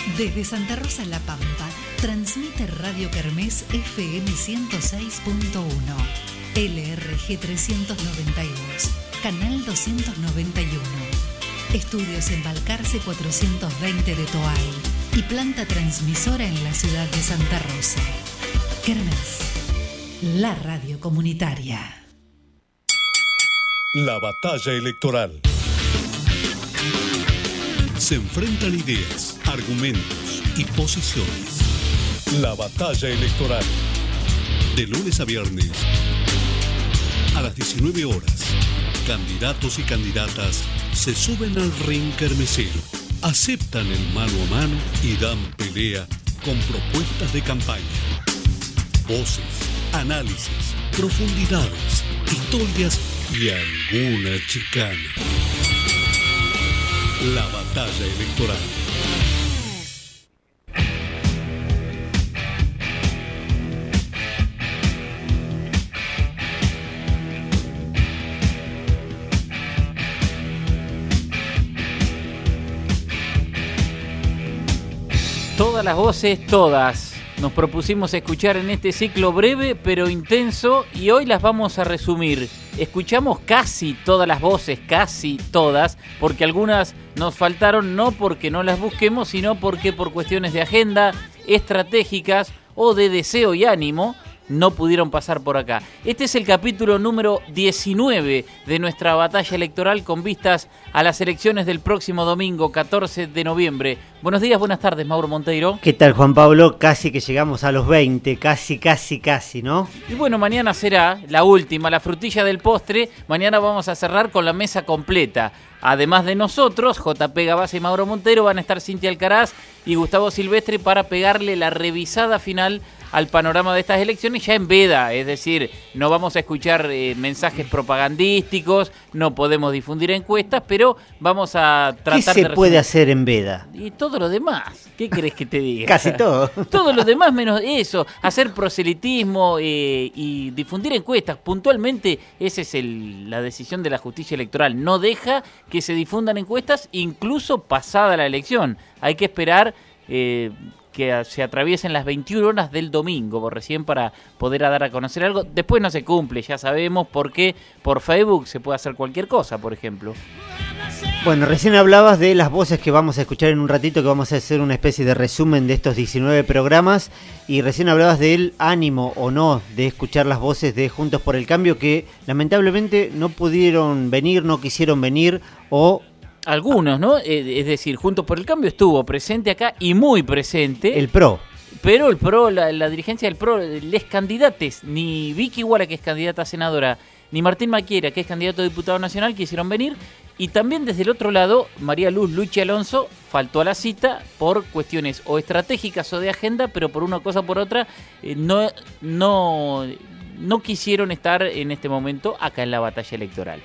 Desde Santa Rosa La Pampa, transmite Radio Kermés FM 106.1, LRG 392, Canal 291. Estudios en Balcarce 420 de Toay y planta transmisora en la ciudad de Santa Rosa. Kermés, la radio comunitaria. La batalla electoral. Se enfrentan ideas, argumentos y posiciones. La batalla electoral. De lunes a viernes, a las 19 horas, candidatos y candidatas se suben al ring kermesero, aceptan el mano a mano y dan pelea con propuestas de campaña. Voces, análisis, profundidades, historias y alguna chicana. La batalla electoral. Todas las voces, todas. Nos propusimos escuchar en este ciclo breve pero intenso y hoy las vamos a resumir. Escuchamos casi todas las voces, casi todas, porque algunas nos faltaron no porque no las busquemos, sino porque por cuestiones de agenda, estratégicas o de deseo y ánimo, no pudieron pasar por acá. Este es el capítulo número 19 de nuestra batalla electoral con vistas a las elecciones del próximo domingo, 14 de noviembre. Buenos días, buenas tardes, Mauro Monteiro. ¿Qué tal, Juan Pablo? Casi que llegamos a los 20, casi, ¿no? Y bueno, mañana será la última, la frutilla del postre. Mañana vamos a cerrar con la mesa completa. Además de nosotros, JP Gabasa y Mauro Monteiro, van a estar Cintia Alcaraz y Gustavo Silvestre para pegarle la revisada final al panorama de estas elecciones ya en veda, es decir, no vamos a escuchar mensajes propagandísticos, no podemos difundir encuestas, pero vamos a tratar de... ¿Qué se puede hacer en veda? Y todo lo demás, ¿qué querés que te diga? Casi todo. Todo lo demás menos eso, hacer proselitismo y difundir encuestas. Puntualmente, esa es la decisión de la justicia electoral. No deja que se difundan encuestas incluso pasada la elección. Hay que esperar... que se atraviesen las 21 horas del domingo, por recién para poder dar a conocer algo. Después no se cumple, ya sabemos, porque por Facebook se puede hacer cualquier cosa, por ejemplo. Bueno, recién hablabas de las voces que vamos a escuchar en un ratito, que vamos a hacer una especie de resumen de estos 19 programas, y recién hablabas del ánimo o no de escuchar las voces de Juntos por el Cambio, que lamentablemente no pudieron venir, no quisieron venir, o... Algunos, ¿no? Es decir, Juntos por el Cambio estuvo presente acá y muy presente. El PRO. Pero el PRO, la dirigencia del PRO, les candidates, ni Vicky Iguala, que es candidata a senadora, ni Martín Maquiera, que es candidato a diputado nacional, quisieron venir. Y también desde el otro lado, María Luz Luchi Alonso faltó a la cita por cuestiones o estratégicas o de agenda, pero por una cosa o por otra no quisieron estar en este momento acá en la batalla electoral.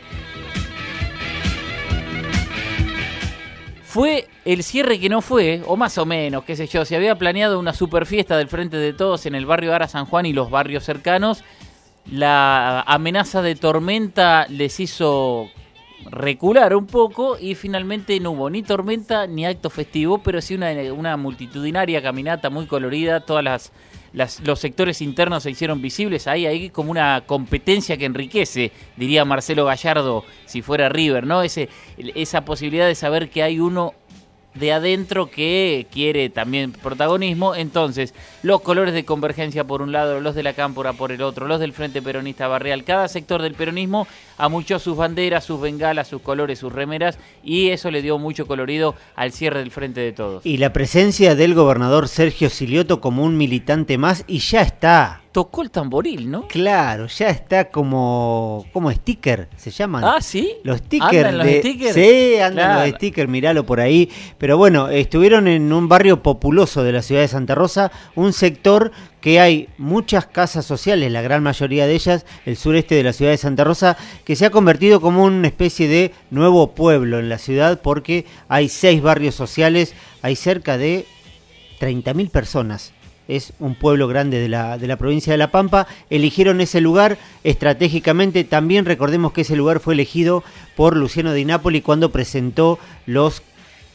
Fue el cierre que no fue, o más o menos, qué sé yo, se había planeado una super fiesta del Frente de Todos en el barrio Ara San Juan y los barrios cercanos. La amenaza de tormenta les hizo recular un poco y finalmente no hubo ni tormenta ni acto festivo, pero sí una multitudinaria caminata muy colorida. Los sectores internos se hicieron visibles, hay como una competencia que enriquece, diría Marcelo Gallardo si fuera River, ¿no? Esa posibilidad de saber que hay uno de adentro que quiere también protagonismo. Entonces, los colores de Convergencia por un lado, los de la Cámpora por el otro, los del Frente Peronista Barrial, cada sector del peronismo amuchó sus banderas, sus bengalas, sus colores, sus remeras, y eso le dio mucho colorido al cierre del Frente de Todos. Y la presencia del gobernador Sergio Silioto como un militante más, y ya está. Tocó el tamboril, ¿no? Claro, ya está como sticker, se llaman. Ah, ¿sí? Los stickers. ¿Andan los stickers? Sí, andan claro. Los stickers, miralo por ahí. Pero bueno, estuvieron en un barrio populoso de la ciudad de Santa Rosa, un sector que hay muchas casas sociales, la gran mayoría de ellas, el sureste de la ciudad de Santa Rosa, que se ha convertido como una especie de nuevo pueblo en la ciudad, porque hay 6 barrios sociales, hay cerca de 30.000 personas. Es un pueblo grande de la provincia de La Pampa. Eligieron ese lugar estratégicamente. También recordemos que ese lugar fue elegido por Luciano Di Napoli cuando presentó los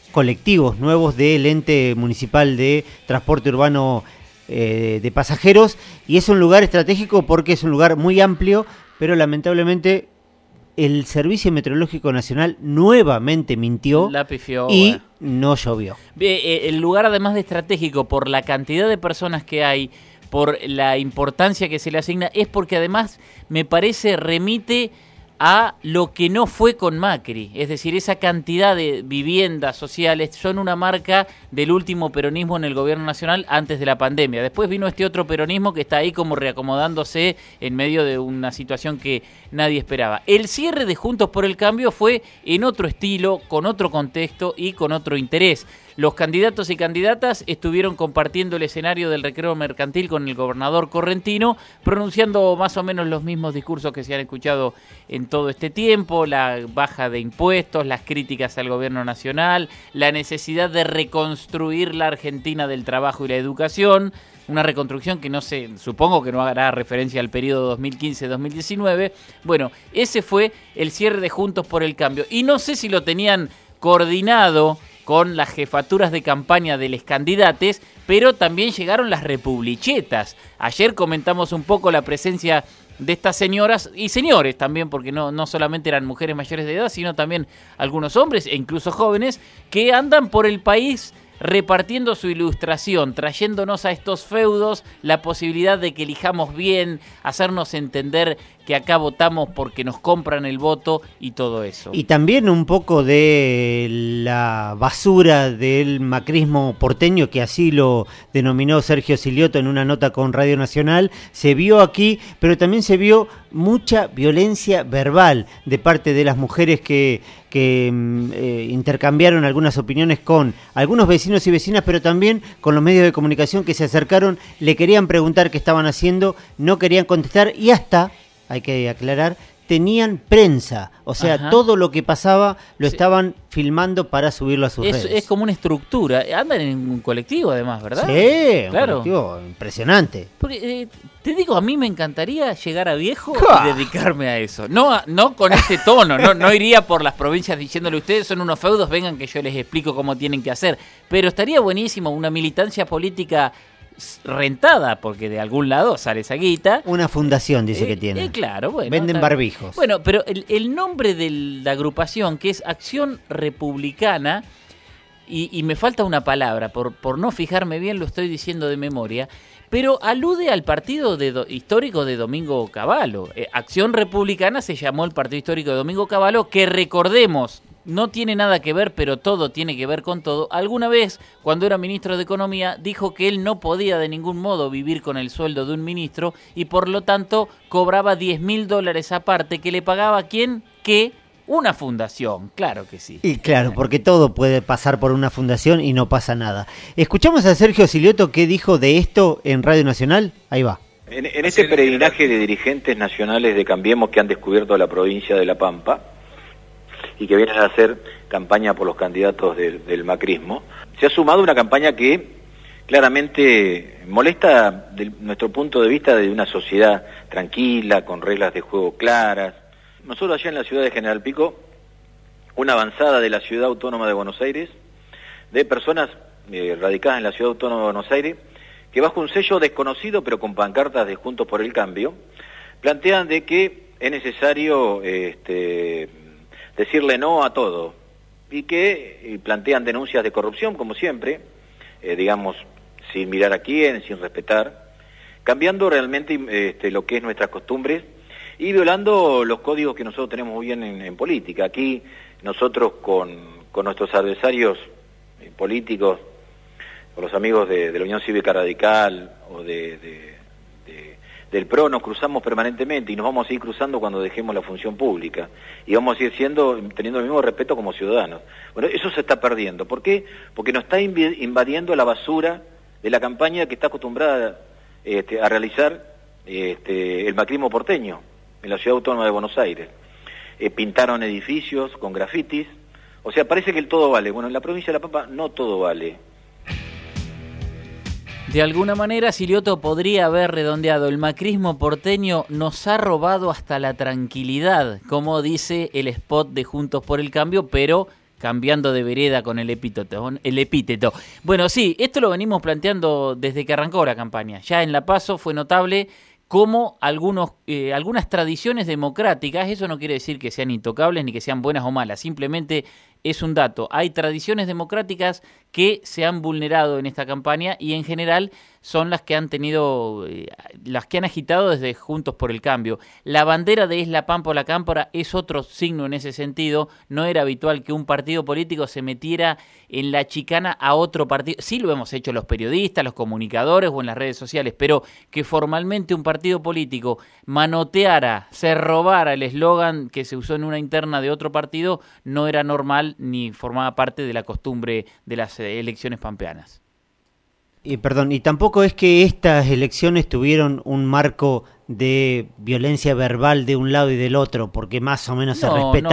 colectivos nuevos del ente municipal de transporte urbano de pasajeros, y es un lugar estratégico porque es un lugar muy amplio, pero lamentablemente el Servicio Meteorológico Nacional nuevamente mintió y no llovió. El lugar, además de estratégico, por la cantidad de personas que hay, por la importancia que se le asigna, es porque además me parece remite a lo que no fue con Macri, es decir, esa cantidad de viviendas sociales son una marca del último peronismo en el gobierno nacional antes de la pandemia. Después vino este otro peronismo que está ahí como reacomodándose en medio de una situación que nadie esperaba. El cierre de Juntos por el Cambio fue en otro estilo, con otro contexto y con otro interés. Los candidatos y candidatas estuvieron compartiendo el escenario del recreo mercantil con el gobernador correntino, pronunciando más o menos los mismos discursos que se han escuchado en todo este tiempo: la baja de impuestos, las críticas al gobierno nacional, la necesidad de reconstruir la Argentina del trabajo y la educación, una reconstrucción que no sé, supongo que no hará referencia al periodo 2015-2019. Bueno, ese fue el cierre de Juntos por el Cambio. Y no sé si lo tenían coordinado con las jefaturas de campaña de los candidatos, pero también llegaron las republichetas. Ayer comentamos un poco la presencia de estas señoras y señores también, porque no solamente eran mujeres mayores de edad, sino también algunos hombres e incluso jóvenes que andan por el país repartiendo su ilustración, trayéndonos a estos feudos la posibilidad de que elijamos bien, hacernos entender que acá votamos porque nos compran el voto y todo eso. Y también un poco de la basura del macrismo porteño, que así lo denominó Sergio Silioto en una nota con Radio Nacional, se vio aquí, pero también se vio mucha violencia verbal de parte de las mujeres que intercambiaron algunas opiniones con algunos vecinos y vecinas, pero también con los medios de comunicación que se acercaron, le querían preguntar qué estaban haciendo, no querían contestar y hasta, hay que aclarar, tenían prensa, o sea, ajá, todo lo que pasaba lo estaban filmando para subirlo a sus redes. Es como una estructura, andan en un colectivo además, ¿verdad? Sí, claro. Un colectivo impresionante. Porque, te digo, a mí me encantaría llegar a viejo y dedicarme a eso. No con este tono, no iría por las provincias diciéndole ustedes son unos feudos, vengan que yo les explico cómo tienen que hacer. Pero estaría buenísimo una militancia política rentada, porque de algún lado sale esa guita. Una fundación dice que tiene. Claro, bueno. Venden barbijos. Bueno, pero el nombre de la agrupación, que es Acción Republicana, y me falta una palabra, por no fijarme bien, lo estoy diciendo de memoria, pero alude al partido histórico de Domingo Cavallo. Acción Republicana se llamó el partido histórico de Domingo Cavallo, que recordemos, no tiene nada que ver, pero todo tiene que ver con todo. Alguna vez, cuando era ministro de Economía, dijo que él no podía de ningún modo vivir con el sueldo de un ministro y por lo tanto cobraba $10.000 aparte, que le pagaba ¿quién? ¿Qué? Una fundación, claro que sí. Y claro, porque todo puede pasar por una fundación y no pasa nada. Escuchamos a Sergio Silioto qué dijo de esto en Radio Nacional. Ahí va. En este peregrinaje de dirigentes nacionales de Cambiemos que han descubierto la provincia de La Pampa y que vienen a hacer campaña por los candidatos del macrismo, se ha sumado una campaña que claramente molesta de nuestro punto de vista de una sociedad tranquila, con reglas de juego claras. Nosotros allá en la ciudad de General Pico, una avanzada de la Ciudad Autónoma de Buenos Aires, de personas radicadas en la Ciudad Autónoma de Buenos Aires, que bajo un sello desconocido, pero con pancartas de Juntos por el Cambio, plantean de que es necesario decirle no a todo, y que plantean denuncias de corrupción, como siempre, digamos, sin mirar a quién, sin respetar, cambiando realmente lo que es nuestras costumbres, y violando los códigos que nosotros tenemos muy bien en política. Aquí nosotros con nuestros adversarios políticos, con los amigos de la Unión Cívica Radical o del PRO, nos cruzamos permanentemente y nos vamos a ir cruzando cuando dejemos la función pública. Y vamos a ir teniendo el mismo respeto como ciudadanos. Bueno, eso se está perdiendo. ¿Por qué? Porque nos está invadiendo la basura de la campaña que está acostumbrada a realizar el macrismo porteño en la Ciudad Autónoma de Buenos Aires. Pintaron edificios con grafitis, o sea, parece que el todo vale. Bueno, en la provincia de La Pampa no todo vale. De alguna manera, Silioto podría haber redondeado: el macrismo porteño nos ha robado hasta la tranquilidad, como dice el spot de Juntos por el Cambio, pero cambiando de vereda con el epíteto. Bueno, sí, esto lo venimos planteando desde que arrancó la campaña. Ya en La Paso fue notable cómo algunas tradiciones democráticas, eso no quiere decir que sean intocables ni que sean buenas o malas, simplemente es un dato. Hay tradiciones democráticas que se han vulnerado en esta campaña y en general son las que han tenido, las que han agitado desde Juntos por el Cambio. La bandera de Es la Pampa o la Cámpora es otro signo en ese sentido. No era habitual que un partido político se metiera en la chicana a otro partido. Sí lo hemos hecho los periodistas, los comunicadores o en las redes sociales, pero que formalmente un partido político manoteara, se robara el eslogan que se usó en una interna de otro partido, no era normal ni formaba parte de la costumbre de las elecciones pampeanas. Y tampoco es que estas elecciones tuvieron un marco de violencia verbal de un lado y del otro, porque más o menos se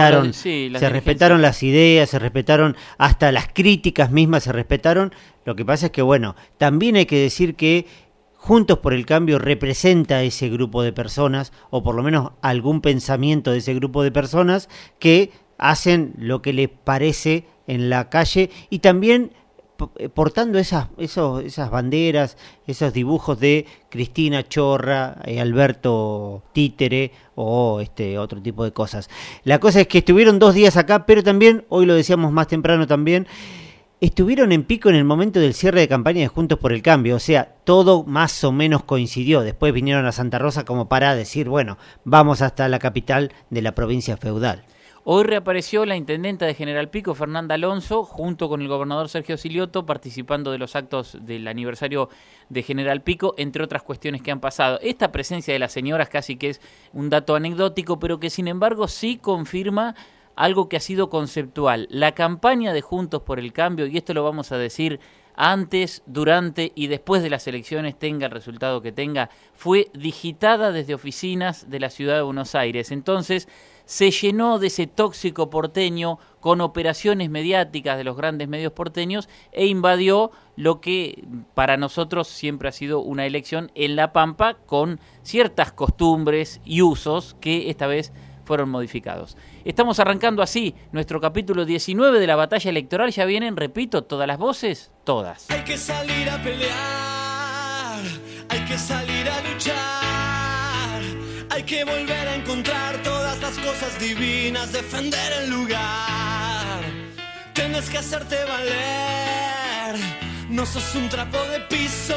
respetaron las ideas, se respetaron hasta las críticas mismas, se respetaron. Lo que pasa es que, bueno, también hay que decir que Juntos por el Cambio representa a ese grupo de personas, o por lo menos algún pensamiento de ese grupo de personas que hacen lo que les parece en la calle y también portando esas banderas, esos dibujos de Cristina Chorra, Alberto Títere o otro tipo de cosas. La cosa es que estuvieron 2 días acá, pero también, hoy lo decíamos más temprano también, estuvieron en pico en el momento del cierre de campaña de Juntos por el Cambio, o sea, todo más o menos coincidió. Después vinieron a Santa Rosa como para decir, bueno, vamos hasta la capital de la provincia feudal. Hoy reapareció la intendenta de General Pico, Fernanda Alonso, junto con el gobernador Sergio Silioto, participando de los actos del aniversario de General Pico, entre otras cuestiones que han pasado. Esta presencia de las señoras casi que es un dato anecdótico, pero que sin embargo sí confirma algo que ha sido conceptual. La campaña de Juntos por el Cambio, y esto lo vamos a decir antes, durante y después de las elecciones, tenga el resultado que tenga, fue digitada desde oficinas de la ciudad de Buenos Aires. Entonces se llenó de ese tóxico porteño con operaciones mediáticas de los grandes medios porteños e invadió lo que para nosotros siempre ha sido una elección en La Pampa con ciertas costumbres y usos que esta vez fueron modificados. Estamos arrancando así nuestro capítulo 19 de la batalla electoral. Ya vienen, repito, todas las voces, todas. Hay que salir a pelear, hay que salir a luchar, hay que volver a encontrar todas las cosas divinas, defender el lugar. Tienes que hacerte valer, no sos un trapo de piso.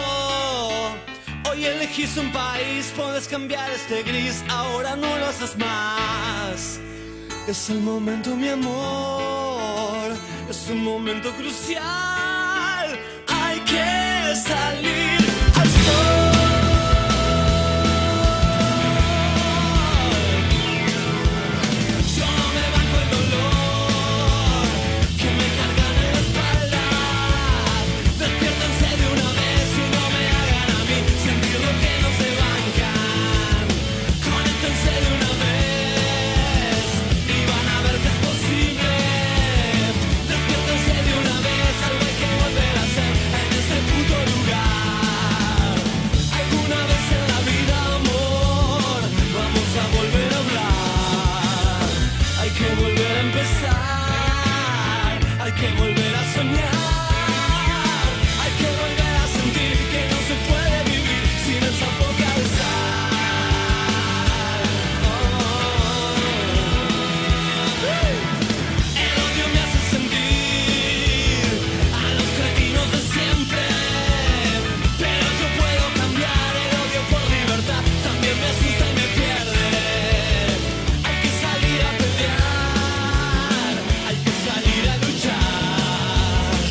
Hoy elegís un país, puedes cambiar este gris, ahora no lo haces más. Es el momento, mi amor, es un momento crucial. Hay que salir al sol. Yo no me banco el dolor que me cargan en la espalda. Despiértense de una vez y no me hagan a mí sentir lo que no se bancan. Conéctense de una vez y van a ver que es posible. Despiértense de una vez, algo hay que volver a hacer en este puto lugar. Alguna vez en la vida, amor, vamos a volver a hablar. Hay que volver a empezar, hay que volver a soñar, hay que volver a sentir que no se puede vivir sin esa boca de sal. El odio me hace sentir a los cretinos de siempre, pero yo puedo cambiar el odio por libertad, también me asusta y me pierde. Hay que salir a pelear, hay que salir a luchar,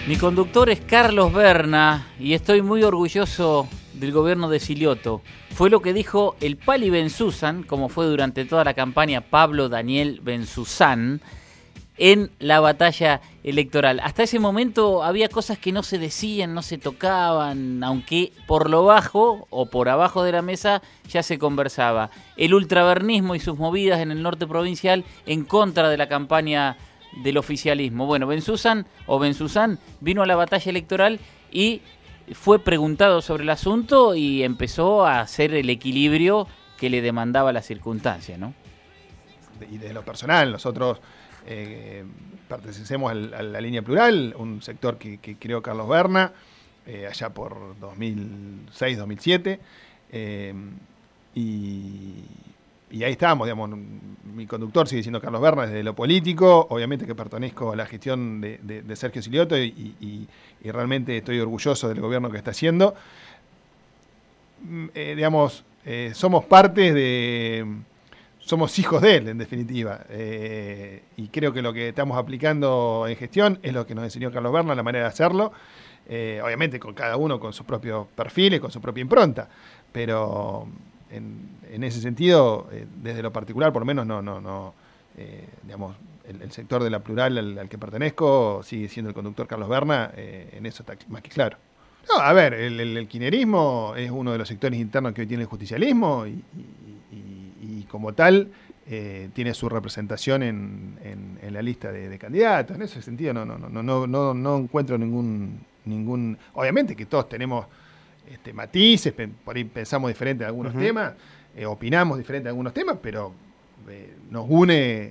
Mi conductor es Carlos Berna y estoy muy orgulloso del gobierno de Silioto. Fue lo que dijo el Pali Benzuzan, como fue durante toda la campaña Pablo Daniel Benzuzan, en la batalla electoral. Hasta ese momento había cosas que no se decían, no se tocaban, aunque por lo bajo o por abajo de la mesa ya se conversaba. El ultrabernismo y sus movidas en el norte provincial en contra de la campaña del oficialismo. Bueno, Benzuzan vino a la batalla electoral y fue preguntado sobre el asunto y empezó a hacer el equilibrio que le demandaba la circunstancia, ¿no? Y de lo personal, nosotros pertenecemos a la línea plural, un sector que creó Carlos Berna, allá por 2006, 2007, y ahí estamos, digamos, mi conductor sigue siendo Carlos Berna desde lo político, obviamente que pertenezco a la gestión de Sergio Silioto y realmente estoy orgulloso del gobierno que está haciendo. Digamos, somos parte somos hijos de él, en definitiva, y creo que lo que estamos aplicando en gestión es lo que nos enseñó Carlos Berna, la manera de hacerlo, obviamente con cada uno con sus propios perfiles, con su propia impronta, pero en ese sentido, desde lo particular, por lo menos digamos, el sector de la plural al que pertenezco sigue siendo el conductor Carlos Berna, en eso está más que claro. No, a ver, el kirchnerismo es uno de los sectores internos que hoy tiene el justicialismo y como tal tiene su representación en la lista de candidatos. En ese sentido no encuentro ningún... Obviamente que todos tenemos matices, por ahí pensamos diferente en algunos temas, opinamos diferente en algunos temas, pero nos une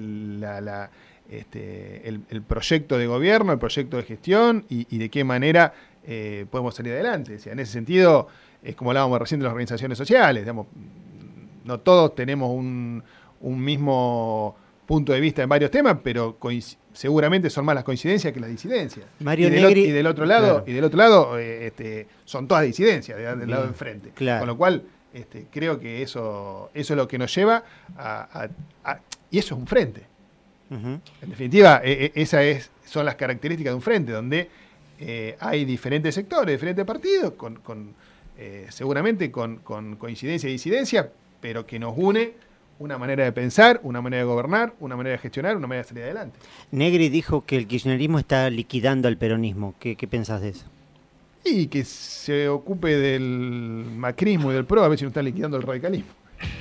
el proyecto de gobierno, el proyecto de gestión y de qué manera podemos salir adelante. O sea, en ese sentido, es como hablábamos recién de las organizaciones sociales, digamos, no todos tenemos un mismo punto de vista en varios temas, pero seguramente son más las coincidencias que las disidencias. Y del otro lado, son todas disidencias del lado de enfrente. Claro. Con lo cual, creo que eso es lo que nos lleva y eso es un frente. Uh-huh. En definitiva, son las características de un frente, donde hay diferentes sectores, diferentes partidos, seguramente con coincidencia y disidencia, pero que nos une una manera de pensar, una manera de gobernar, una manera de gestionar, una manera de salir adelante. Negri dijo que el kirchnerismo está liquidando al peronismo. ¿Qué pensás de eso? Y que se ocupe del macrismo y del PRO, a ver si no está liquidando el radicalismo.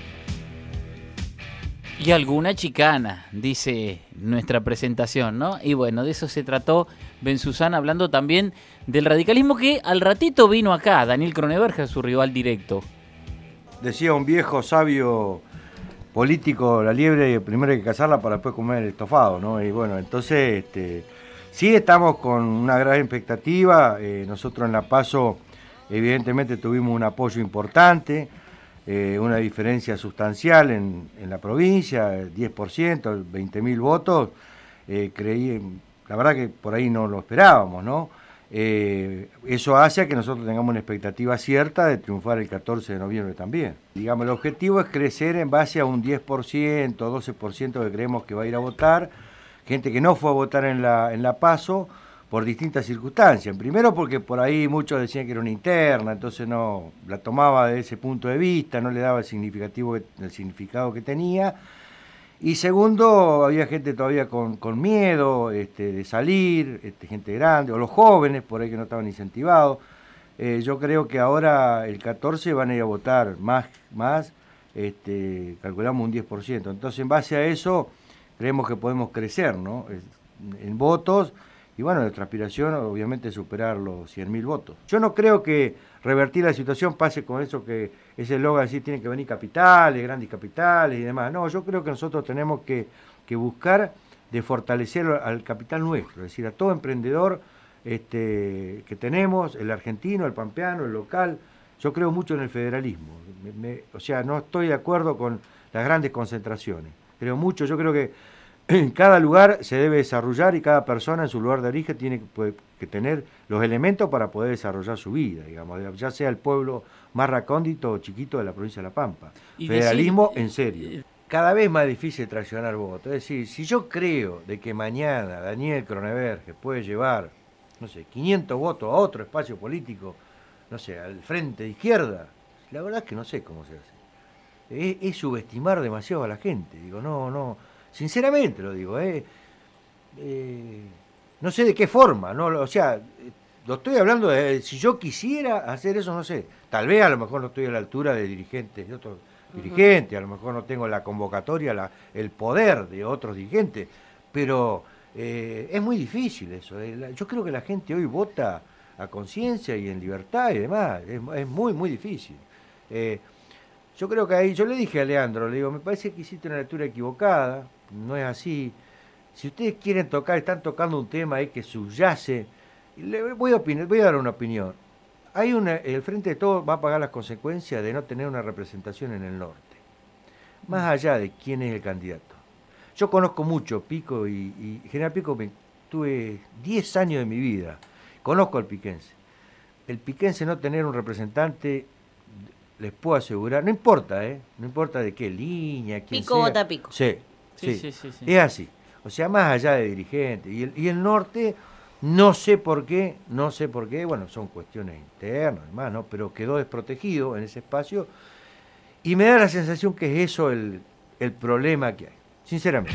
Y alguna chicana, dice nuestra presentación, ¿no? Y bueno, de eso se trató Benzuzan, hablando también del radicalismo que al ratito vino acá, Daniel Cronenberg, su rival directo. Decía un viejo sabio político, la liebre primero hay que cazarla para después comer el estofado, ¿no? Y bueno, entonces sí estamos con una gran expectativa. Nosotros en La Paso evidentemente tuvimos un apoyo importante, una diferencia sustancial en la provincia, 10%, 20.000 votos. La verdad que por ahí no lo esperábamos, ¿no? Eso hace que nosotros tengamos una expectativa cierta de triunfar el 14 de noviembre también. Digamos, el objetivo es crecer en base a un 10%, 12% que creemos que va a ir a votar, gente que no fue a votar en la PASO por distintas circunstancias. Primero porque por ahí muchos decían que era una interna, entonces no la tomaba desde ese punto de vista, no le daba el significado que tenía. Y segundo, había gente todavía con miedo de salir, gente grande, o los jóvenes por ahí que no estaban incentivados. Yo creo que ahora el 14 van a ir a votar más calculamos un 10%. Entonces, en base a eso, creemos que podemos crecer, ¿no? En votos, y bueno, nuestra aspiración obviamente es superar los 100.000 votos. Yo no creo que revertir la situación pase con eso que ese eslogan así, tienen que venir capitales, grandes capitales y demás. No, yo creo que nosotros tenemos que buscar de fortalecer al capital nuestro, es decir, a todo emprendedor que tenemos, el argentino, el pampeano, el local. Yo creo mucho en el federalismo, o sea, no estoy de acuerdo con las grandes concentraciones. Creo mucho, yo creo que en cada lugar se debe desarrollar y cada persona en su lugar de origen tiene que tener los elementos para poder desarrollar su vida, digamos, ya sea el pueblo más recóndito o chiquito de la provincia de La Pampa. Y federalismo en serio. Cada vez más difícil traccionar votos. Es decir, si yo creo de que mañana Daniel Cronenberg puede llevar no sé, 500 votos a otro espacio político, no sé, al frente de izquierda, la verdad es que no sé cómo se hace. Es subestimar demasiado a la gente, digo, no, sinceramente lo digo, no sé de qué forma, no, o sea, lo estoy hablando de, si yo quisiera hacer eso, no sé, tal vez a lo mejor no estoy a la altura de dirigentes, de otros dirigentes, a lo mejor no tengo la convocatoria, el poder de otros dirigentes, pero es muy difícil eso. Yo creo que la gente hoy vota a conciencia y en libertad y demás, es muy, muy difícil. Yo creo que ahí, yo le dije a Leandro, le digo, me parece que hiciste una lectura equivocada, no es así. Si ustedes quieren tocar, están tocando un tema ahí que subyace, voy a dar una opinión. El Frente de Todos va a pagar las consecuencias de no tener una representación en el norte, más allá de quién es el candidato. Yo conozco mucho Pico y General Pico, tuve 10 años de mi vida, conozco al piquense. El piquense no tener un representante, les puedo asegurar, no importa de qué línea, quién Pico sea. vota Pico. Sí. Sí. Es así. O sea, más allá de dirigentes. Y el norte, no sé por qué, bueno, son cuestiones internas, además, ¿no? Pero quedó desprotegido en ese espacio. Y me da la sensación que es eso el problema que hay, sinceramente.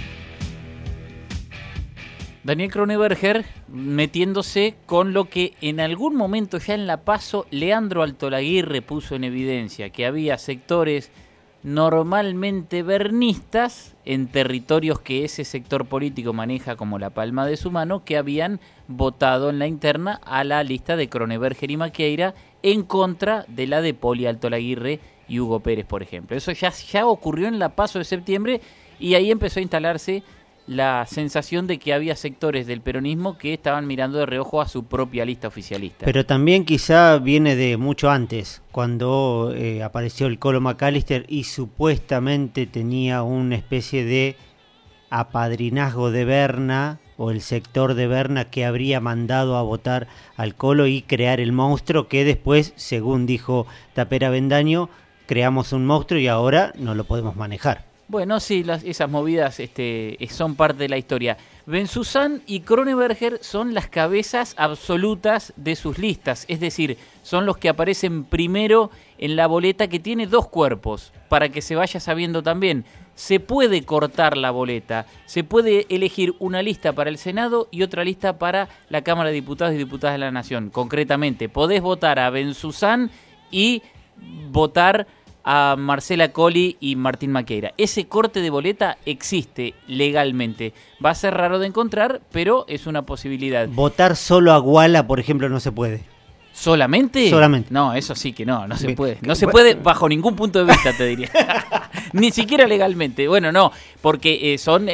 Daniel Kroneberger metiéndose con lo que en algún momento ya en la PASO Leandro Altolaguirre puso en evidencia, que había sectores normalmente bernistas en territorios que ese sector político maneja como la palma de su mano, que habían votado en la interna a la lista de Kroneberger y Maqueira en contra de la de Poli Altolaguirre y Hugo Pérez, por ejemplo. Eso ya ocurrió en la PASO de septiembre y ahí empezó a instalarse la sensación de que había sectores del peronismo que estaban mirando de reojo a su propia lista oficialista. Pero también quizá viene de mucho antes, cuando apareció el Colo McAllister y supuestamente tenía una especie de apadrinazgo de Berna, o el sector de Berna que habría mandado a votar al Colo y crear el monstruo que después, según dijo Tapera Bendaño, creamos un monstruo y ahora no lo podemos manejar. Bueno, sí, esas movidas son parte de la historia. Bensuzán y Kroneberger son las cabezas absolutas de sus listas, es decir, son los que aparecen primero en la boleta, que tiene dos cuerpos, para que se vaya sabiendo también. Se puede cortar la boleta, se puede elegir una lista para el Senado y otra lista para la Cámara de Diputados y Diputadas de la Nación. Concretamente, podés votar a Bensuzán y votar a Marcela Colli y Martín Maqueira. Ese corte de boleta existe legalmente. Va a ser raro de encontrar, pero es una posibilidad. Votar solo a Guala, por ejemplo, no se puede. ¿Solamente? Solamente. No, eso sí que no se puede. No se puede bajo ningún punto de vista, te diría. Ni siquiera legalmente. Bueno, no, porque son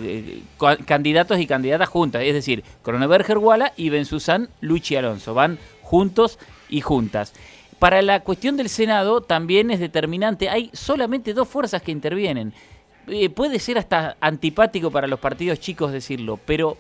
candidatos y candidatas juntas. Es decir, Kroneberger Guala y Bensuzán Luchi Alonso. Van juntos y juntas. Para la cuestión del Senado también es determinante. Hay solamente dos fuerzas que intervienen. Puede ser hasta antipático para los partidos chicos decirlo, pero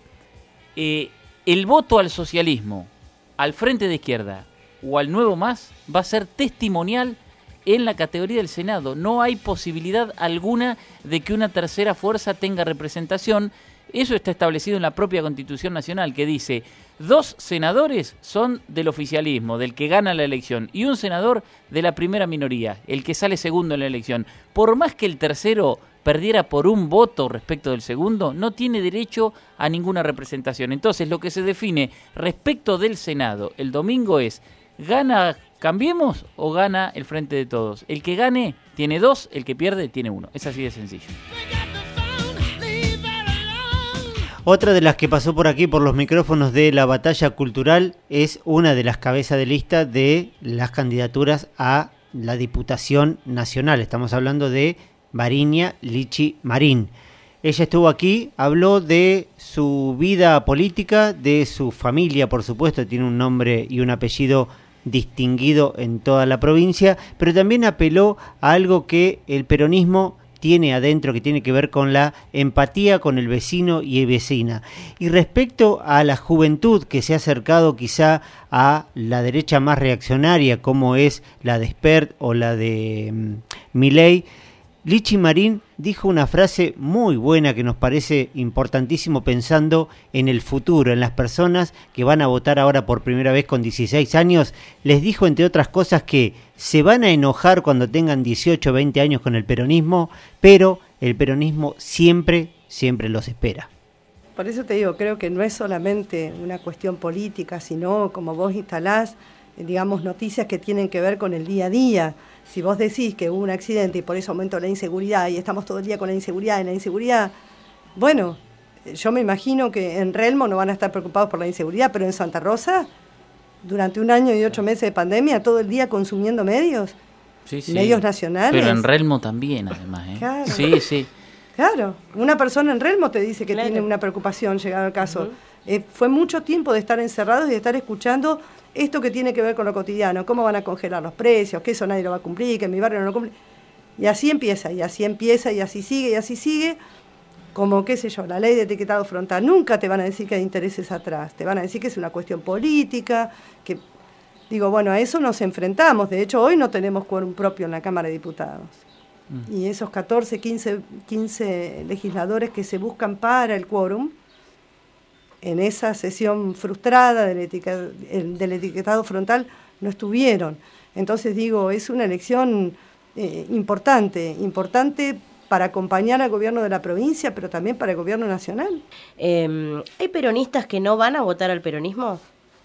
el voto al socialismo, al Frente de Izquierda o al Nuevo Más va a ser testimonial en la categoría del Senado. No hay posibilidad alguna de que una tercera fuerza tenga representación. Eso está establecido en la propia Constitución Nacional, que dice: 2 senadores son del oficialismo, del que gana la elección, y un senador de la primera minoría, el que sale segundo en la elección. Por más que el tercero perdiera por un voto respecto del segundo, no tiene derecho a ninguna representación. Entonces, lo que se define respecto del Senado el domingo es: ¿gana Cambiemos o gana el Frente de Todos? El que gane tiene 2, el que pierde tiene 1. Es así de sencillo. Otra de las que pasó por aquí, por los micrófonos de la batalla cultural, es una de las cabezas de lista de las candidaturas a la Diputación Nacional. Estamos hablando de Variña Lichi Marín. Ella estuvo aquí, habló de su vida política, de su familia, por supuesto, tiene un nombre y un apellido distinguido en toda la provincia, pero también apeló a algo que el peronismo tiene adentro, que tiene que ver con la empatía con el vecino y vecina. Y respecto a la juventud que se ha acercado quizá a la derecha más reaccionaria, como es la de Spert o la de Milei, Lichi Marín dijo una frase muy buena que nos parece importantísimo pensando en el futuro, en las personas que van a votar ahora por primera vez con 16 años. Les dijo, entre otras cosas, que se van a enojar cuando tengan 18 o 20 años con el peronismo, pero el peronismo siempre los espera. Por eso te digo, creo que no es solamente una cuestión política, sino, como vos instalás, digamos, noticias que tienen que ver con el día a día. Si vos decís que hubo un accidente y por eso aumentó la inseguridad y estamos todo el día con la inseguridad, bueno, yo me imagino que en Relmo no van a estar preocupados por la inseguridad, pero en Santa Rosa, durante 1 año y 8 meses de pandemia, todo el día consumiendo medios, Sí, medios nacionales. Pero en Relmo también, además. Claro. Sí. Claro, una persona en Relmo te dice que Claro. tiene una preocupación, llegado al caso. Fue mucho tiempo de estar encerrados y de estar escuchando esto que tiene que ver con lo cotidiano, cómo van a congelar los precios, que eso nadie lo va a cumplir, que en mi barrio no lo cumple. Y así empieza, y así sigue, como, qué sé yo, la ley de etiquetado frontal. Nunca te van a decir que hay intereses atrás, te van a decir que es una cuestión política, que, digo, bueno, a eso nos enfrentamos. De hecho, hoy no tenemos quórum propio en la Cámara de Diputados. Y esos 14, 15 legisladores que se buscan para el quórum, en esa sesión frustrada del etiquetado frontal, no estuvieron. Entonces digo, es una elección importante para acompañar al gobierno de la provincia, pero también para el gobierno nacional. ¿Hay peronistas que no van a votar al peronismo?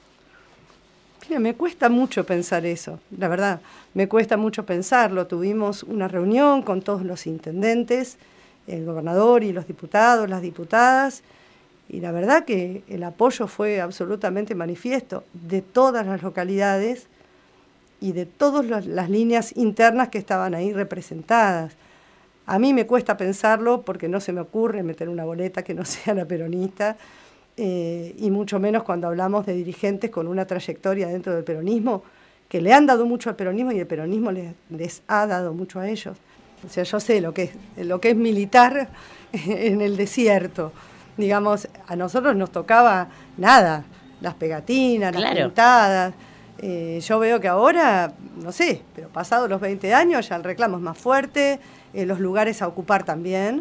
Mira, me cuesta mucho pensar eso, la verdad, me cuesta mucho pensarlo. Tuvimos una reunión con todos los intendentes, el gobernador y los diputados, las diputadas, y la verdad que el apoyo fue absolutamente manifiesto de todas las localidades y de todas las líneas internas que estaban ahí representadas. A mí me cuesta pensarlo porque no se me ocurre meter una boleta que no sea la peronista, y mucho menos cuando hablamos de dirigentes con una trayectoria dentro del peronismo, que le han dado mucho al peronismo y el peronismo les ha dado mucho a ellos. O sea, yo sé lo que es militar en el desierto. Digamos, a nosotros nos tocaba nada, las pegatinas, las Claro. pintadas. Yo veo que ahora, no sé, pero pasados los 20 años ya el reclamo es más fuerte, los lugares a ocupar también,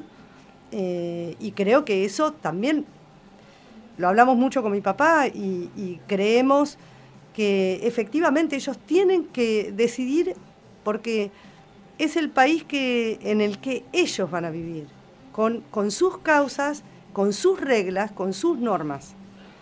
y creo que eso también lo hablamos mucho con mi papá y creemos que efectivamente ellos tienen que decidir porque es el país en el que ellos van a vivir, con sus causas, con sus reglas, con sus normas.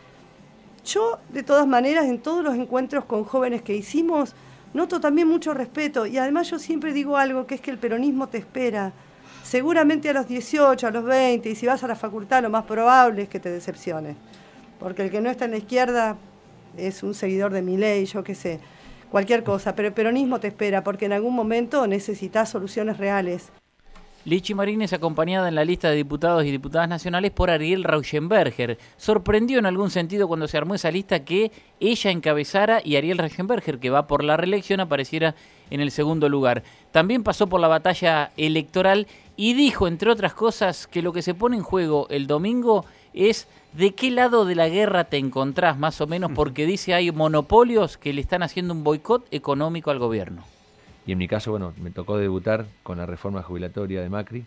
Yo, de todas maneras, en todos los encuentros con jóvenes que hicimos, noto también mucho respeto y además yo siempre digo algo, que es que el peronismo te espera. Seguramente a los 18, a los 20, y si vas a la facultad lo más probable es que te decepciones. Porque el que no está en la izquierda es un seguidor de Milei, yo qué sé, cualquier cosa. Pero el peronismo te espera porque en algún momento necesitas soluciones reales. Lichi Marín es acompañada en la lista de diputados y diputadas nacionales por Ariel Rauschenberger. Sorprendió en algún sentido cuando se armó esa lista que ella encabezara y Ariel Rauschenberger, que va por la reelección, apareciera en el segundo lugar. También pasó por la batalla electoral y dijo, entre otras cosas, que lo que se pone en juego el domingo es de qué lado de la guerra te encontrás, más o menos, porque dice hay monopolios que le están haciendo un boicot económico al gobierno. Y en mi caso, bueno, me tocó debutar con la reforma jubilatoria de Macri,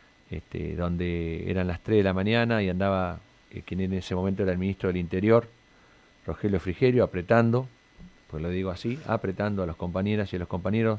donde eran las 3 de la mañana y andaba, quien en ese momento era el ministro del Interior, Rogelio Frigerio, apretando, pues lo digo así, apretando a las compañeras y a los compañeros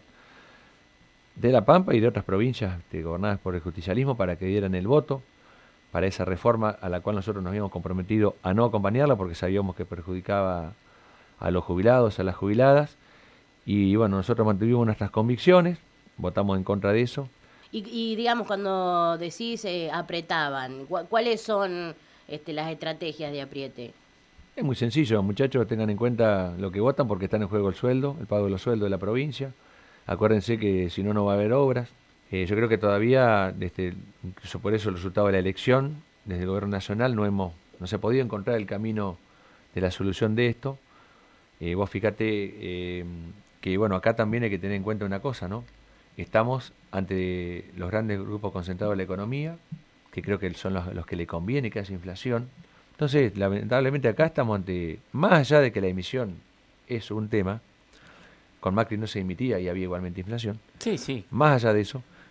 de La Pampa y de otras provincias gobernadas por el justicialismo para que dieran el voto para esa reforma a la cual nosotros nos habíamos comprometido a no acompañarla porque sabíamos que perjudicaba a los jubilados, a las jubiladas. Y bueno, nosotros mantuvimos nuestras convicciones, votamos en contra de eso. Y digamos, cuando decís apretaban, ¿cuáles son las estrategias de apriete? Es muy sencillo, muchachos, tengan en cuenta lo que votan porque está en juego el sueldo, el pago de los sueldos de la provincia. Acuérdense que si no, no va a haber obras. Yo creo que todavía, incluso por eso el resultado de la elección, desde el gobierno nacional no se ha podido encontrar el camino de la solución de esto. Vos fíjate que bueno, acá también hay que tener en cuenta una cosa, ¿no? Estamos ante los grandes grupos concentrados de la economía, que creo que son los que le conviene que haya inflación. Entonces, lamentablemente acá estamos ante, más allá de que la emisión es un tema, con Macri no se emitía y había igualmente inflación. Sí, sí. Más allá de eso,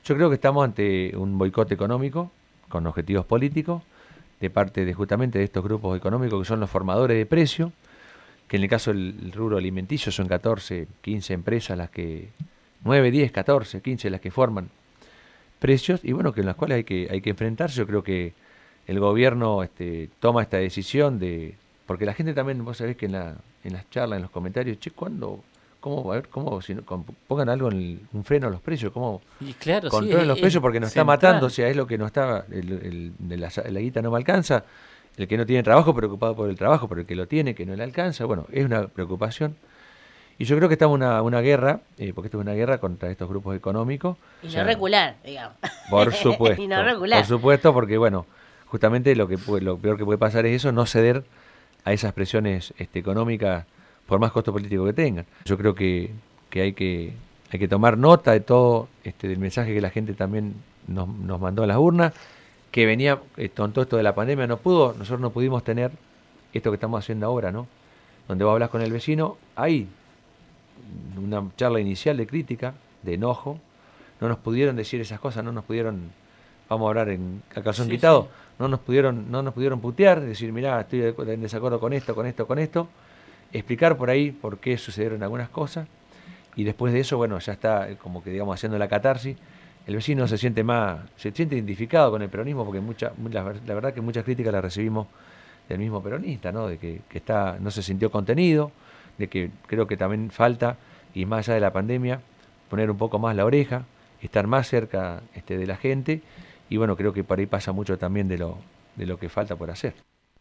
Yo creo que estamos ante un boicot económico con objetivos políticos de parte de justamente de estos grupos económicos que son los formadores de precio, que en el caso del rubro alimenticio son 14, 15 empresas las que, 9, 10, 14, 15 las que forman precios, y bueno, que en las cuales hay que enfrentarse. Yo creo que el gobierno toma esta decisión de, porque la gente también, vos sabés que en las charlas, en los comentarios, che, ¿cuándo? ¿Cómo? A ver, ¿cómo? Si no, pongan algo un freno a los precios, ¿cómo? Y claro, controlen los precios porque nos está central. matando, o sea, es lo que nos está, la guita no me alcanza, el que no tiene trabajo preocupado por el trabajo, pero el que lo tiene, que no le alcanza, bueno, es una preocupación. Y yo creo que estamos en una guerra, porque esto es una guerra contra estos grupos económicos. Y no regular, digamos. Por supuesto. Y no regular. Por supuesto, porque bueno, justamente lo peor que puede pasar es eso, no ceder a esas presiones económicas por más costo político que tengan. Yo creo que hay que tomar nota de todo, del mensaje que la gente también nos mandó a las urnas, que venía con todo esto de la pandemia, nosotros no pudimos tener esto que estamos haciendo ahora, ¿no? Donde vos hablas con el vecino, hay una charla inicial de crítica, de enojo, no nos pudieron decir esas cosas, no nos pudieron, vamos a hablar a calzón quitado, sí. no nos pudieron putear, decir, mirá, estoy en desacuerdo con esto, explicar por ahí por qué sucedieron algunas cosas, y después de eso, bueno, ya está como que digamos haciendo la catarsis. El vecino se siente identificado con el peronismo, porque la verdad que muchas críticas las recibimos del mismo peronista, ¿no? De que no se sintió contenido, de que creo que también falta, y más allá de la pandemia, poner un poco más la oreja, estar más cerca de la gente, y bueno, creo que por ahí pasa mucho también de lo que falta por hacer.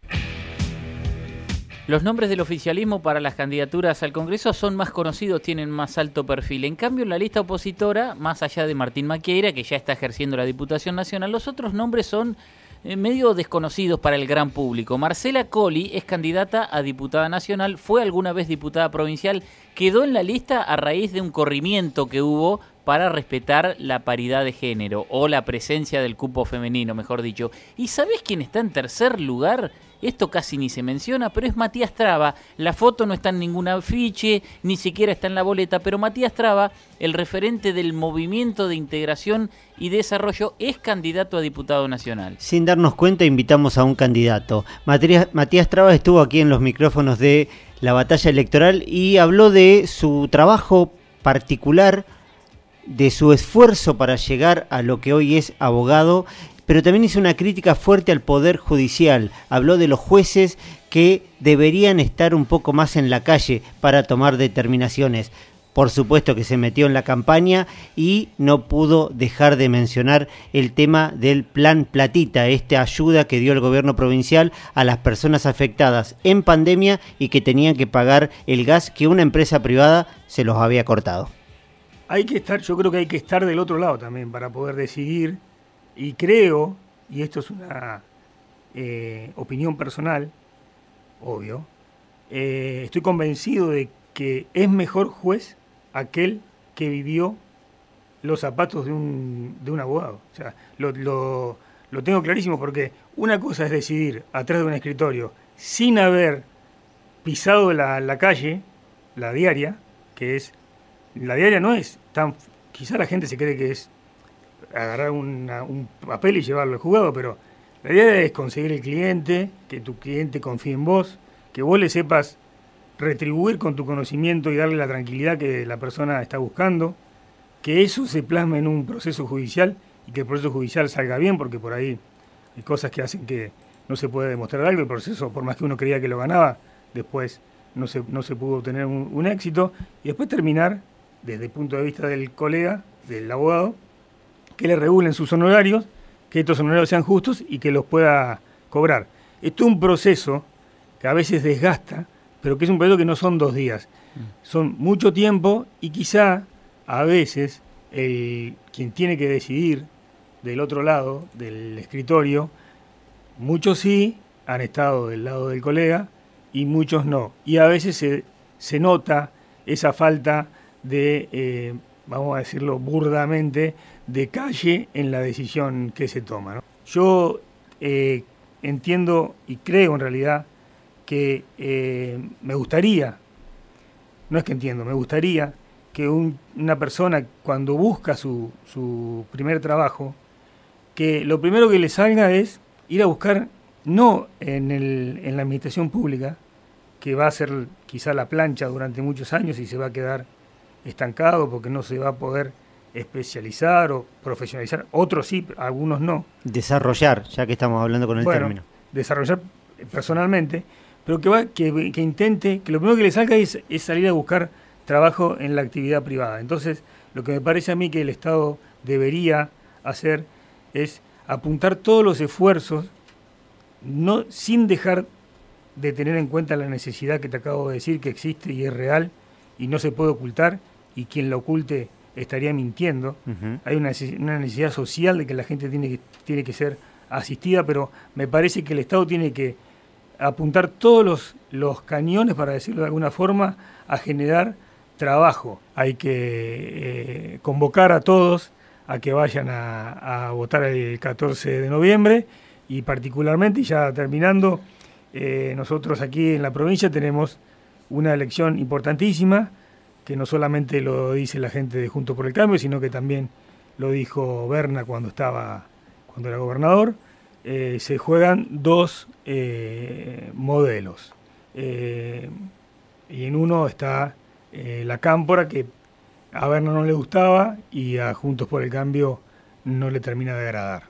Los nombres del oficialismo para las candidaturas al Congreso son más conocidos, tienen más alto perfil. En cambio, en la lista opositora, más allá de Martín Maquieira, que ya está ejerciendo la Diputación Nacional, los otros nombres son medio desconocidos para el gran público. Marcela Colli es candidata a diputada nacional, fue alguna vez diputada provincial, quedó en la lista a raíz de un corrimiento que hubo para respetar la paridad de género, o la presencia del cupo femenino, mejor dicho. ¿Y sabés quién está en tercer lugar? Esto casi ni se menciona, pero es Matías Traba. La foto no está en ningún afiche, ni siquiera está en la boleta, pero Matías Traba, el referente del Movimiento de Integración y Desarrollo, es candidato a diputado nacional. Sin darnos cuenta, invitamos a un candidato. Matías Traba estuvo aquí en los micrófonos de La Batalla Electoral y habló de su trabajo particular, de su esfuerzo para llegar a lo que hoy es abogado, pero también hizo una crítica fuerte al Poder Judicial. Habló de los jueces que deberían estar un poco más en la calle para tomar determinaciones. Por supuesto que se metió en la campaña y no pudo dejar de mencionar el tema del Plan Platita, esta ayuda que dio el gobierno provincial a las personas afectadas en pandemia y que tenían que pagar el gas que una empresa privada se los había cortado. Yo creo que hay que estar del otro lado también para poder decidir, y creo, y esto es una opinión personal, obvio, estoy convencido de que es mejor juez aquel que vivió los zapatos de un abogado. O sea, lo tengo clarísimo, porque una cosa es decidir atrás de un escritorio sin haber pisado la calle, la diaria, la diaria no es tan... Quizá la gente se cree que es agarrar un papel y llevarlo al juzgado, pero la diaria es conseguir el cliente, que tu cliente confíe en vos, que vos le sepas retribuir con tu conocimiento y darle la tranquilidad que la persona está buscando, que eso se plasme en un proceso judicial y que el proceso judicial salga bien, porque por ahí hay cosas que hacen que no se puede demostrar algo. El proceso, por más que uno creía que lo ganaba, después no se pudo obtener un éxito, y después terminar desde el punto de vista del colega, del abogado, que le regulen sus honorarios, que estos honorarios sean justos y que los pueda cobrar. Esto es un proceso que a veces desgasta, pero que es un proceso que no son 2 días, son mucho tiempo, y quizá a veces quien tiene que decidir del otro lado del escritorio, muchos sí han estado del lado del colega y muchos no, y a veces se nota esa falta de, vamos a decirlo burdamente, de calle en la decisión que se toma, ¿no? Yo entiendo y creo en realidad que me gustaría que una persona cuando busca su primer trabajo, que lo primero que le salga es ir a buscar, no en la administración pública, que va a ser quizá la plancha durante muchos años y se va a quedar estancado porque no se va a poder especializar o profesionalizar, otros sí, algunos no. Desarrollar, ya que estamos hablando con el término. Desarrollar personalmente, pero que intente, que lo primero que le salga es salir a buscar trabajo en la actividad privada. Entonces, lo que me parece a mí que el Estado debería hacer es apuntar todos los esfuerzos, no sin dejar de tener en cuenta la necesidad que te acabo de decir, que existe y es real y no se puede ocultar, y quien la oculte estaría mintiendo. Hay una necesidad social de que la gente tiene que ser asistida, pero me parece que el Estado tiene que apuntar todos los cañones, para decirlo de alguna forma, a generar trabajo. Hay que convocar a todos a que vayan a votar el 14 de noviembre y particularmente, y ya terminando, nosotros aquí en la provincia tenemos una elección importantísima, que no solamente lo dice la gente de Juntos por el Cambio, sino que también lo dijo Berna cuando era gobernador. Se juegan dos modelos. Y en uno está la cámpora, que a Berna no le gustaba y a Juntos por el Cambio no le termina de agradar.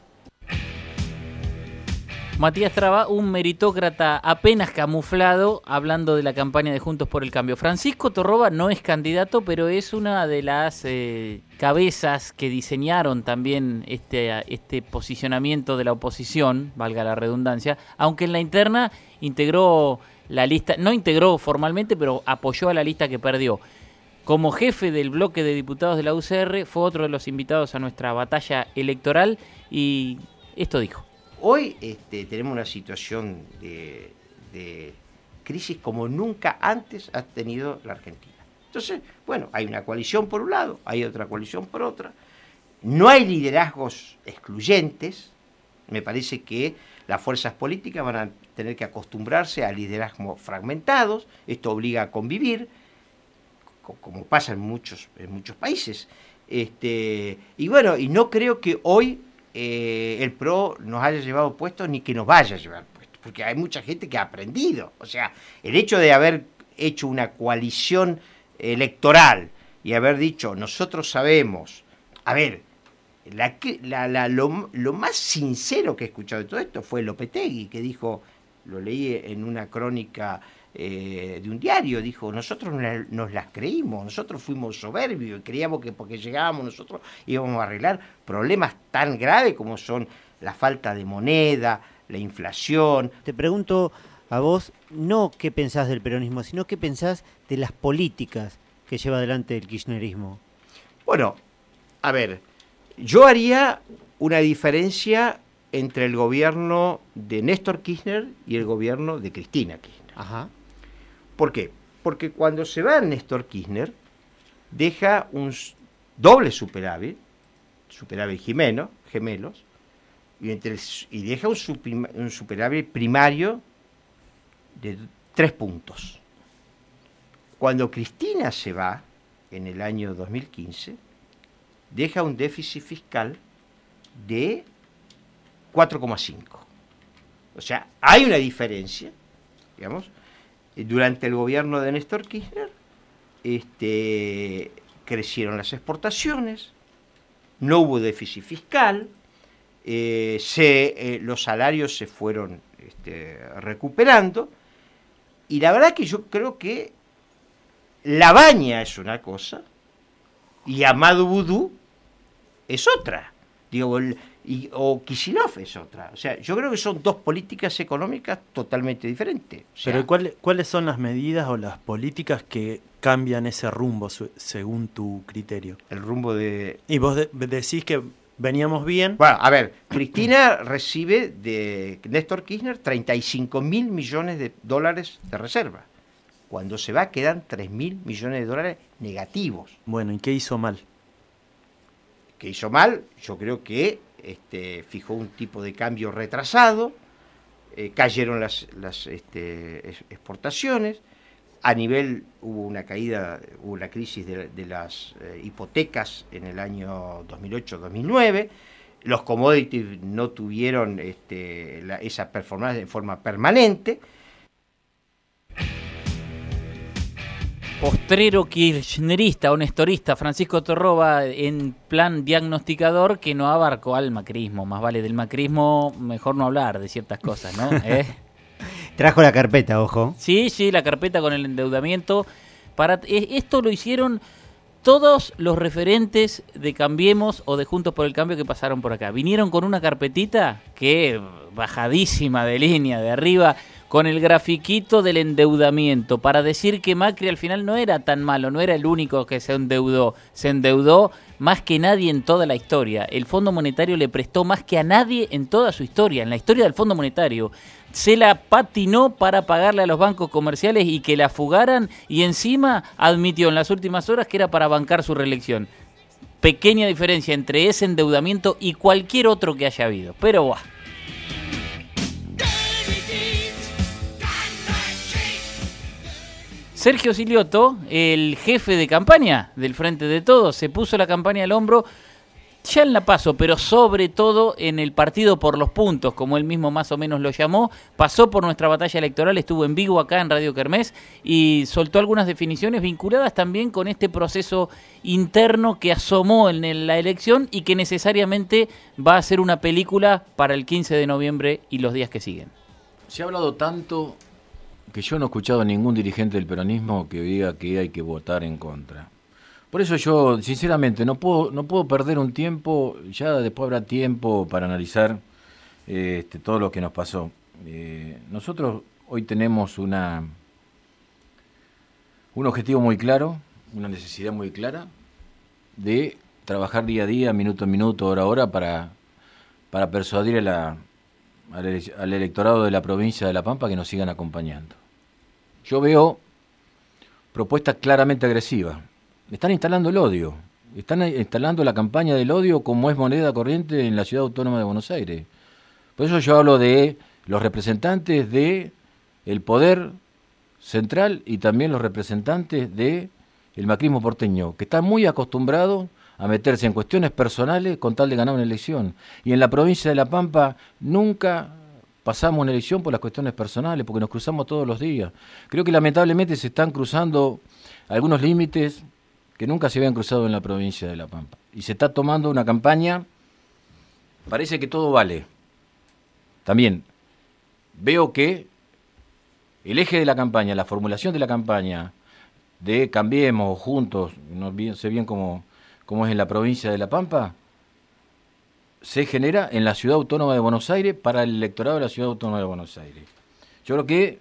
Matías Traba, un meritócrata apenas camuflado, hablando de la campaña de Juntos por el Cambio. Francisco Torroba no es candidato, pero es una de las cabezas que diseñaron también este posicionamiento de la oposición, valga la redundancia, aunque en la interna integró la lista, no integró formalmente, pero apoyó a la lista que perdió. Como jefe del bloque de diputados de la UCR, fue otro de los invitados a nuestra batalla electoral y esto dijo. Hoy tenemos una situación de crisis como nunca antes ha tenido la Argentina. Entonces, bueno, hay una coalición por un lado, hay otra coalición por otra. No hay liderazgos excluyentes. Me parece que las fuerzas políticas van a tener que acostumbrarse a liderazgos fragmentados. Esto obliga a convivir, como pasa en muchos países. Y bueno, y no creo que hoy el PRO nos haya llevado puestos ni que nos vaya a llevar puestos, porque hay mucha gente que ha aprendido. O sea, el hecho de haber hecho una coalición electoral y haber dicho, nosotros sabemos, a ver, lo más sincero que he escuchado de todo esto fue Lopetegui, que dijo, lo leí en una crónica de un diario, dijo, nosotros nos las creímos, nosotros fuimos soberbios y creíamos que porque llegábamos nosotros íbamos a arreglar problemas tan graves como son la falta de moneda, la inflación. Te pregunto a vos, no qué pensás del peronismo, sino qué pensás de las políticas que lleva adelante el kirchnerismo. Bueno, a ver, yo haría una diferencia entre el gobierno de Néstor Kirchner y el gobierno de Cristina Kirchner. Ajá. ¿Por qué? Porque cuando se va Néstor Kirchner, deja un doble superávit gemelos, y deja un superávit primario de 3 puntos. Cuando Cristina se va, en el año 2015, deja un déficit fiscal de 4,5. O sea, hay una diferencia, digamos. Durante el gobierno de Néstor Kirchner crecieron las exportaciones, no hubo déficit fiscal, los salarios se fueron recuperando, y la verdad que yo creo que Labaña es una cosa y Amado Vudú es otra. Digo, o Kicillof es otra. O sea, yo creo que son dos políticas económicas totalmente diferentes. O sea, pero ¿cuáles son las medidas o las políticas que cambian ese rumbo según tu criterio? El rumbo de... Y vos decís que veníamos bien. Bueno, a ver, Cristina recibe de Néstor Kirchner 35.000 millones de dólares de reserva. Cuando se va quedan 3.000 millones de dólares negativos. Bueno, ¿y qué hizo mal? ¿Qué hizo mal? Yo creo que fijó un tipo de cambio retrasado, cayeron las exportaciones, A nivel, hubo una crisis de las hipotecas en el año 2008-2009. Los commodities no tuvieron esa performance de forma permanente. Postrero kirchnerista o nestorista Francisco Torroba en plan diagnosticador que no abarcó al macrismo. Más vale del macrismo, mejor no hablar de ciertas cosas, ¿no? Trajo la carpeta, ojo. Sí, la carpeta con el endeudamiento. Esto lo hicieron todos los referentes de Cambiemos o de Juntos por el Cambio que pasaron por acá. Vinieron con una carpetita que bajadísima de línea, de arriba, con el grafiquito del endeudamiento, para decir que Macri al final no era tan malo, no era el único que se endeudó más que nadie en toda la historia. El Fondo Monetario le prestó más que a nadie en toda su historia, en la historia del Fondo Monetario. Se la patinó para pagarle a los bancos comerciales y que la fugaran, y encima admitió en las últimas horas que era para bancar su reelección. Pequeña diferencia entre ese endeudamiento y cualquier otro que haya habido, pero ¡buah! Sergio Silioto, el jefe de campaña del Frente de Todos, se puso la campaña al hombro ya en la PASO, pero sobre todo en el partido por los puntos, como él mismo más o menos lo llamó. Pasó por nuestra batalla electoral, estuvo en vivo acá en Radio Kermés y soltó algunas definiciones vinculadas también con este proceso interno que asomó en la elección y que necesariamente va a ser una película para el 15 de noviembre y los días que siguen. Se ha hablado tanto que yo no he escuchado a ningún dirigente del peronismo que diga que hay que votar en contra. Por eso yo, sinceramente, no puedo perder un tiempo, ya después habrá tiempo para analizar todo lo que nos pasó. Nosotros hoy tenemos un objetivo muy claro, una necesidad muy clara de trabajar día a día, minuto a minuto, hora a hora, para persuadir al electorado de la provincia de La Pampa que nos sigan acompañando. Yo veo propuestas claramente agresivas. Están instalando el odio, están instalando la campaña del odio como es moneda corriente en la Ciudad Autónoma de Buenos Aires. Por eso yo hablo de los representantes del poder central y también los representantes del macrismo porteño, que están muy acostumbrados a meterse en cuestiones personales con tal de ganar una elección. Y en la provincia de La Pampa nunca pasamos una elección por las cuestiones personales, porque nos cruzamos todos los días. Creo que lamentablemente se están cruzando algunos límites que nunca se habían cruzado en la provincia de La Pampa. Y se está tomando una campaña, parece que todo vale. También veo que el eje de la campaña, la formulación de la campaña de Cambiemos Juntos, no sé bien cómo es en la provincia de La Pampa, se genera en la Ciudad Autónoma de Buenos Aires para el electorado de la Ciudad Autónoma de Buenos Aires. Yo creo que,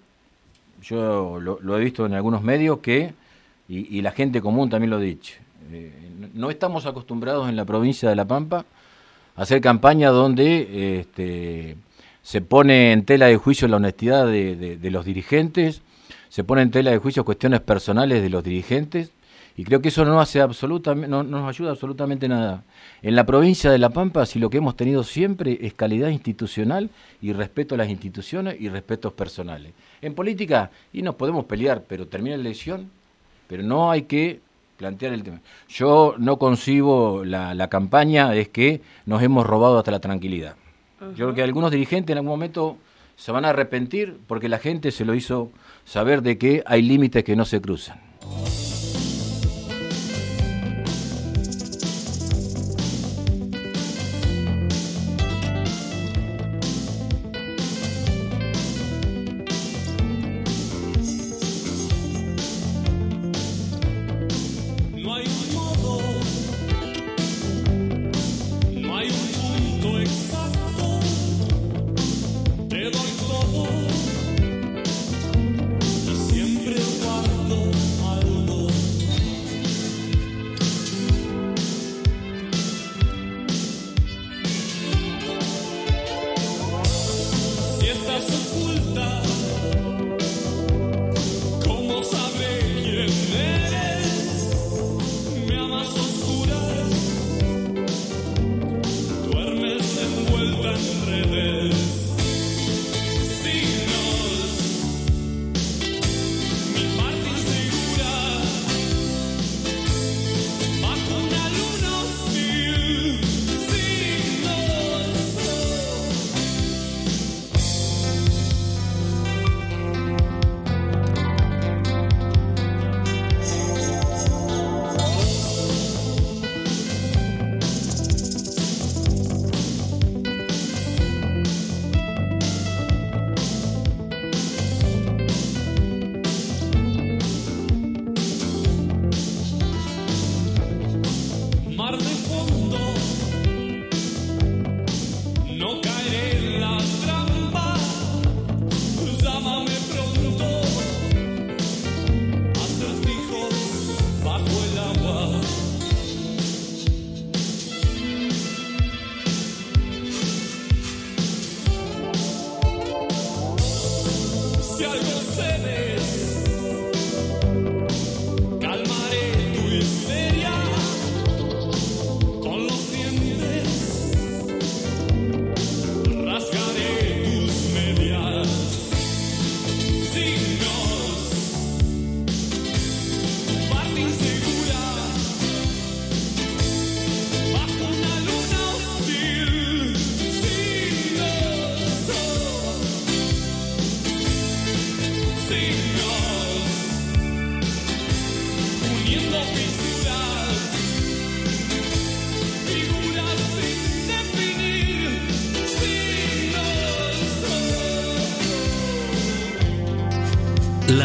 yo lo he visto en algunos medios y la gente común también lo ha dicho, no estamos acostumbrados en la provincia de La Pampa a hacer campaña donde se pone en tela de juicio la honestidad de los dirigentes, se pone en tela de juicio cuestiones personales de los dirigentes, y creo que eso no nos ayuda absolutamente nada. En la provincia de La Pampa, si lo que hemos tenido siempre es calidad institucional y respeto a las instituciones y respetos personales. En política, y nos podemos pelear, pero termina la elección, pero no hay que plantear el tema. Yo no concibo la campaña, es que nos hemos robado hasta la tranquilidad. Uh-huh. Yo creo que algunos dirigentes en algún momento se van a arrepentir porque la gente se lo hizo saber de que hay límites que no se cruzan. Siempre guardo algo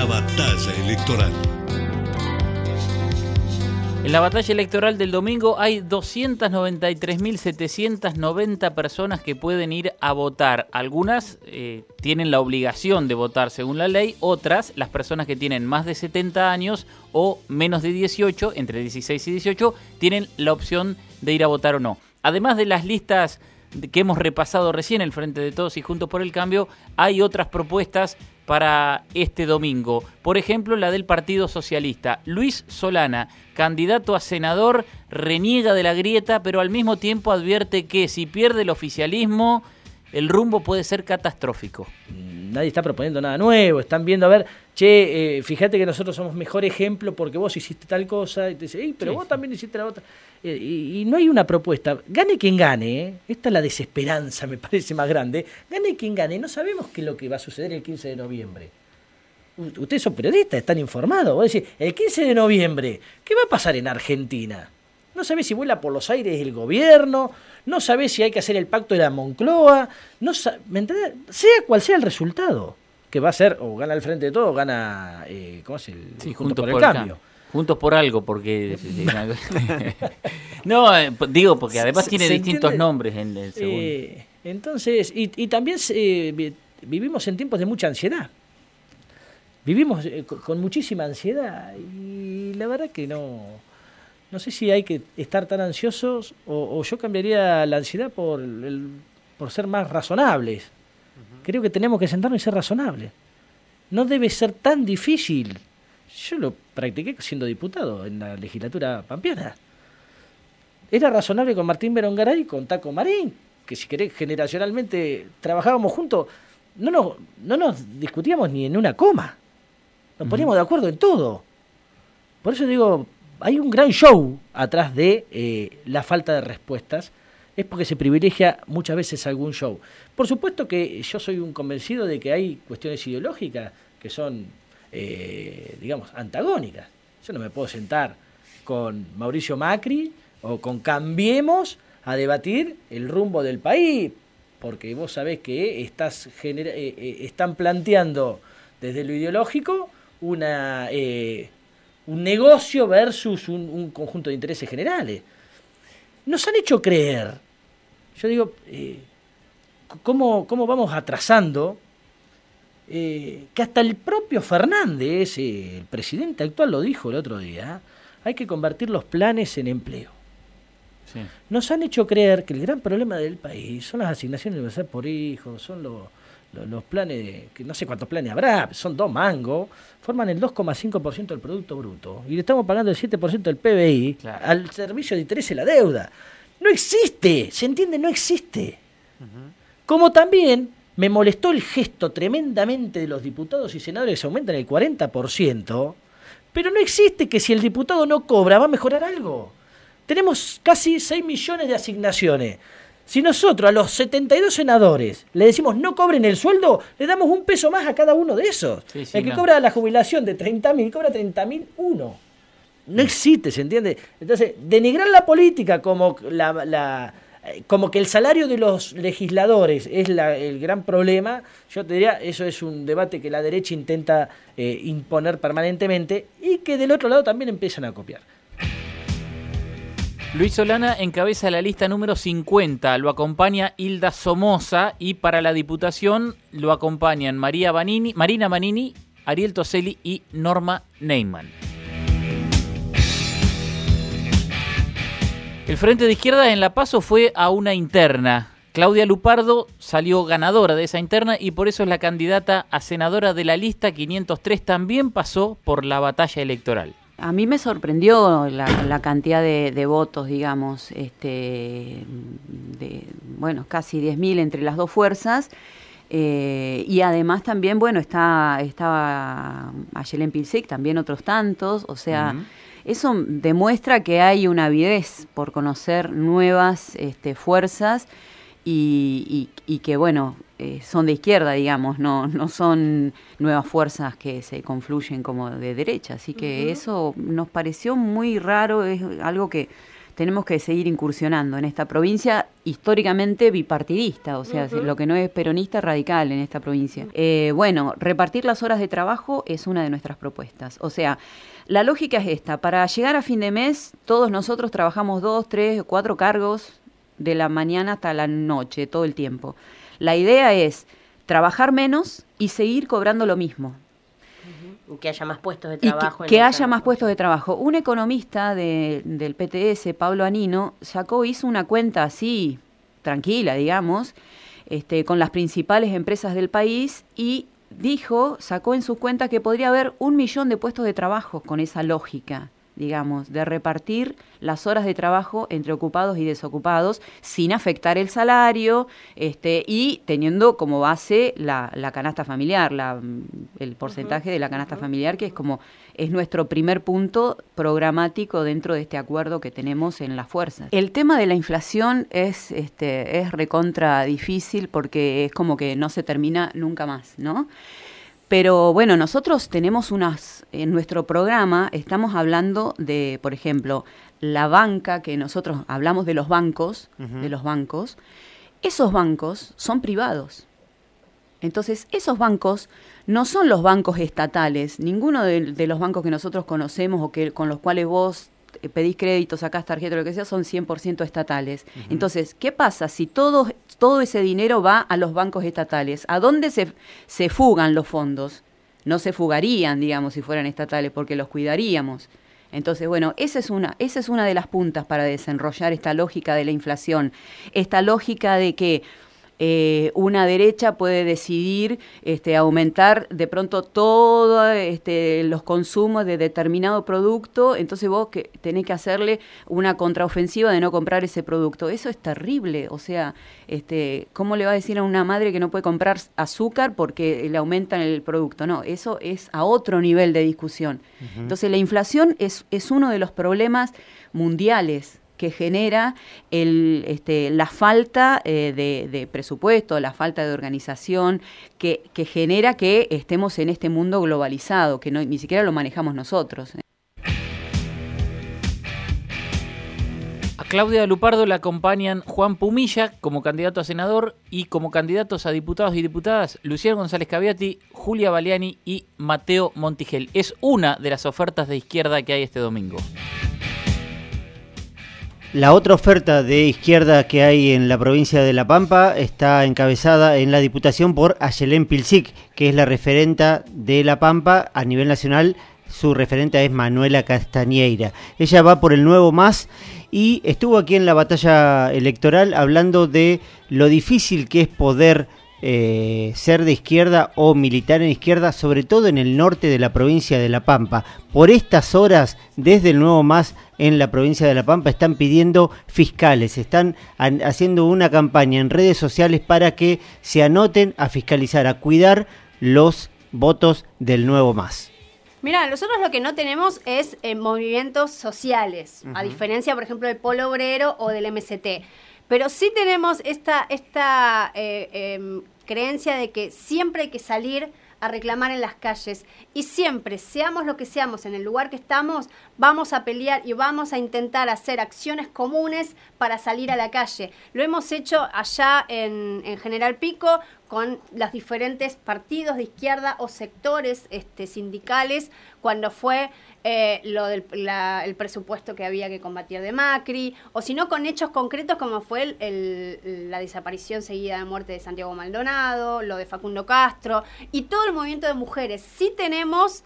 La batalla electoral. En la batalla electoral del domingo hay 293.790 personas que pueden ir a votar. Algunas tienen la obligación de votar según la ley, otras, las personas que tienen más de 70 años o menos de 18, entre 16 y 18, tienen la opción de ir a votar o no. Además de las listas que hemos repasado recién, el Frente de Todos y Juntos por el Cambio, hay otras propuestas para este domingo. Por ejemplo, la del Partido Socialista. Luis Solana, candidato a senador, reniega de la grieta, pero al mismo tiempo advierte que si pierde el oficialismo, el rumbo puede ser catastrófico. Nadie está proponiendo nada nuevo, están viendo, a ver, che, fíjate que nosotros somos mejor ejemplo porque vos hiciste tal cosa, y te dice, pero sí, vos también hiciste la otra. Y no hay una propuesta. Gane quien gane, esta es la desesperanza, me parece más grande. Gane quien gane, no sabemos qué es lo que va a suceder el 15 de noviembre. Ustedes son periodistas, están informados. Vos decís, el 15 de noviembre, ¿qué va a pasar en Argentina? No sabés si vuela por los aires el gobierno, no sabés si hay que hacer el pacto de la Moncloa, ¿me entendés? Sea cual sea el resultado, que va a ser, o gana el Frente de Todos, o gana, ¿cómo es? Juntos por el Cambio. Juntos por algo, porque... No, digo, porque además tiene distintos nombres en el segundo. Entonces, y también vivimos en tiempos de mucha ansiedad. Vivimos con muchísima ansiedad y la verdad que no sé si hay que estar tan ansiosos o yo cambiaría la ansiedad por ser más razonables. Creo que tenemos que sentarnos y ser razonables. No debe ser tan difícil. Yo lo practiqué siendo diputado en la legislatura pampeana. Era razonable con Martín Berongaray y con Taco Marín, que si querés generacionalmente trabajábamos juntos, no nos discutíamos ni en una coma. Nos poníamos de acuerdo en todo. Por eso digo, hay un gran show atrás de la falta de respuestas. Es porque se privilegia muchas veces algún show. Por supuesto que yo soy un convencido de que hay cuestiones ideológicas que son, digamos, antagónicas. Yo no me puedo sentar con Mauricio Macri o con Cambiemos a debatir el rumbo del país, porque vos sabés que están planteando desde lo ideológico un negocio versus un conjunto de intereses generales. Nos han hecho creer, yo digo, cómo vamos atrasando, que hasta el propio Fernández, el presidente actual, lo dijo el otro día, hay que convertir los planes en empleo. Sí. Nos han hecho creer que el gran problema del país son las asignaciones universales por hijos, son los planes, que no sé cuántos planes habrá, son 2 mangos, forman el 2,5% del Producto Bruto y le estamos pagando el 7% del PBI, claro, al servicio de interés de la deuda. No existe, ¿se entiende? No existe. Como también me molestó el gesto tremendamente de los diputados y senadores que se aumentan el 40%, pero no existe que si el diputado no cobra va a mejorar algo. Tenemos casi 6 millones de asignaciones. Si nosotros a los 72 senadores le decimos no cobren el sueldo, le damos un peso más a cada uno de esos. Sí, el que cobra la jubilación de 30.000, cobra 30.001. No existe, ¿se entiende? Entonces, denigrar la política como como que el salario de los legisladores es el gran problema, yo te diría, eso es un debate que la derecha intenta imponer permanentemente y que del otro lado también empiezan a copiar. Luis Solana encabeza la lista número 50, lo acompaña Hilda Somoza y para la diputación lo acompañan Marina Manini, Ariel Toselli y Norma Neyman. El Frente de Izquierda en La Paso fue a una interna. Claudia Lupardo salió ganadora de esa interna y por eso es la candidata a senadora de la lista 503. También pasó por la batalla electoral. A mí me sorprendió la cantidad de votos, digamos, casi 10.000 entre las dos fuerzas. Y además también, estaba Ayelen Pilsek, también otros tantos, o sea, eso demuestra que hay una avidez por conocer nuevas fuerzas y que, son de izquierda, digamos, no son nuevas fuerzas que se confluyen como de derecha, así que eso nos pareció muy raro, es algo que tenemos que seguir incursionando en esta provincia históricamente bipartidista, o sea, lo que no es peronista radical en esta provincia. Bueno, repartir las horas de trabajo es una de nuestras propuestas. O sea, la lógica es esta: para llegar a fin de mes, todos nosotros trabajamos 2, 3, 4 cargos de la mañana hasta la noche, todo el tiempo. La idea es trabajar menos y seguir cobrando lo mismo. Que haya más puestos de trabajo. Que haya más puestos de trabajo. Un economista del PTS, Pablo Anino, hizo una cuenta así, tranquila, digamos, con las principales empresas del país y sacó en sus cuentas que podría haber 1 millón de puestos de trabajo con esa lógica, digamos, de repartir las horas de trabajo entre ocupados y desocupados sin afectar el salario y teniendo como base la canasta familiar, el porcentaje de la canasta familiar, que es nuestro primer punto programático dentro de este acuerdo que tenemos en las fuerzas. El tema de la inflación es recontra difícil porque es como que no se termina nunca más, ¿no? Pero bueno, nosotros tenemos en nuestro programa estamos hablando de, por ejemplo, la banca, que nosotros hablamos de los bancos, esos bancos son privados. Entonces, esos bancos no son los bancos estatales, ninguno de los bancos que nosotros conocemos o con los cuales vos pedís crédito, sacás tarjeta, lo que sea, son 100% estatales. Entonces, ¿qué pasa si todo ese dinero va a los bancos estatales? ¿A dónde se fugan los fondos? No se fugarían, digamos, si fueran estatales, porque los cuidaríamos. Entonces, bueno, esa es una de las puntas para desenrollar esta lógica de la inflación, esta lógica de que una derecha puede decidir aumentar de pronto todos los consumos de determinado producto, entonces vos tenés que hacerle una contraofensiva de no comprar ese producto. Eso es terrible, o sea, ¿cómo le va a decir a una madre que no puede comprar azúcar porque le aumentan el producto? No, eso es a otro nivel de discusión. Entonces la inflación es uno de los problemas mundiales que genera la falta de presupuesto, la falta de organización, que genera que estemos en este mundo globalizado, que ni siquiera lo manejamos nosotros. A Claudia Lupardo la acompañan Juan Pumilla como candidato a senador y como candidatos a diputados y diputadas Luciano González Caviati, Julia Baliani y Mateo Montiel. Es una de las ofertas de izquierda que hay este domingo. La otra oferta de izquierda que hay en la provincia de La Pampa está encabezada en la Diputación por Ayelén Pilsic, que es la referenta de La Pampa a nivel nacional. Su referenta es Manuela Castañeira. Ella va por el Nuevo Más y estuvo aquí en la batalla electoral hablando de lo difícil que es poder ser de izquierda o militar en izquierda, sobre todo en el norte de la provincia de La Pampa. Por estas horas, desde el Nuevo Más en la provincia de La Pampa, están pidiendo fiscales, están haciendo una campaña en redes sociales para que se anoten a fiscalizar, a cuidar los votos del Nuevo Más. Mira, nosotros lo que no tenemos es movimientos sociales, a diferencia, por ejemplo, del Polo Obrero o del MST. Pero sí tenemos esta creencia de que siempre hay que salir a reclamar en las calles y siempre, seamos lo que seamos en el lugar que estamos, vamos a pelear y vamos a intentar hacer acciones comunes para salir a la calle. Lo hemos hecho allá en General Pico con los diferentes partidos de izquierda o sectores sindicales cuando fue lo del el presupuesto que había que combatir de Macri, o si no con hechos concretos como fue la desaparición seguida de muerte de Santiago Maldonado, lo de Facundo Castro y todo el movimiento de mujeres. Sí tenemos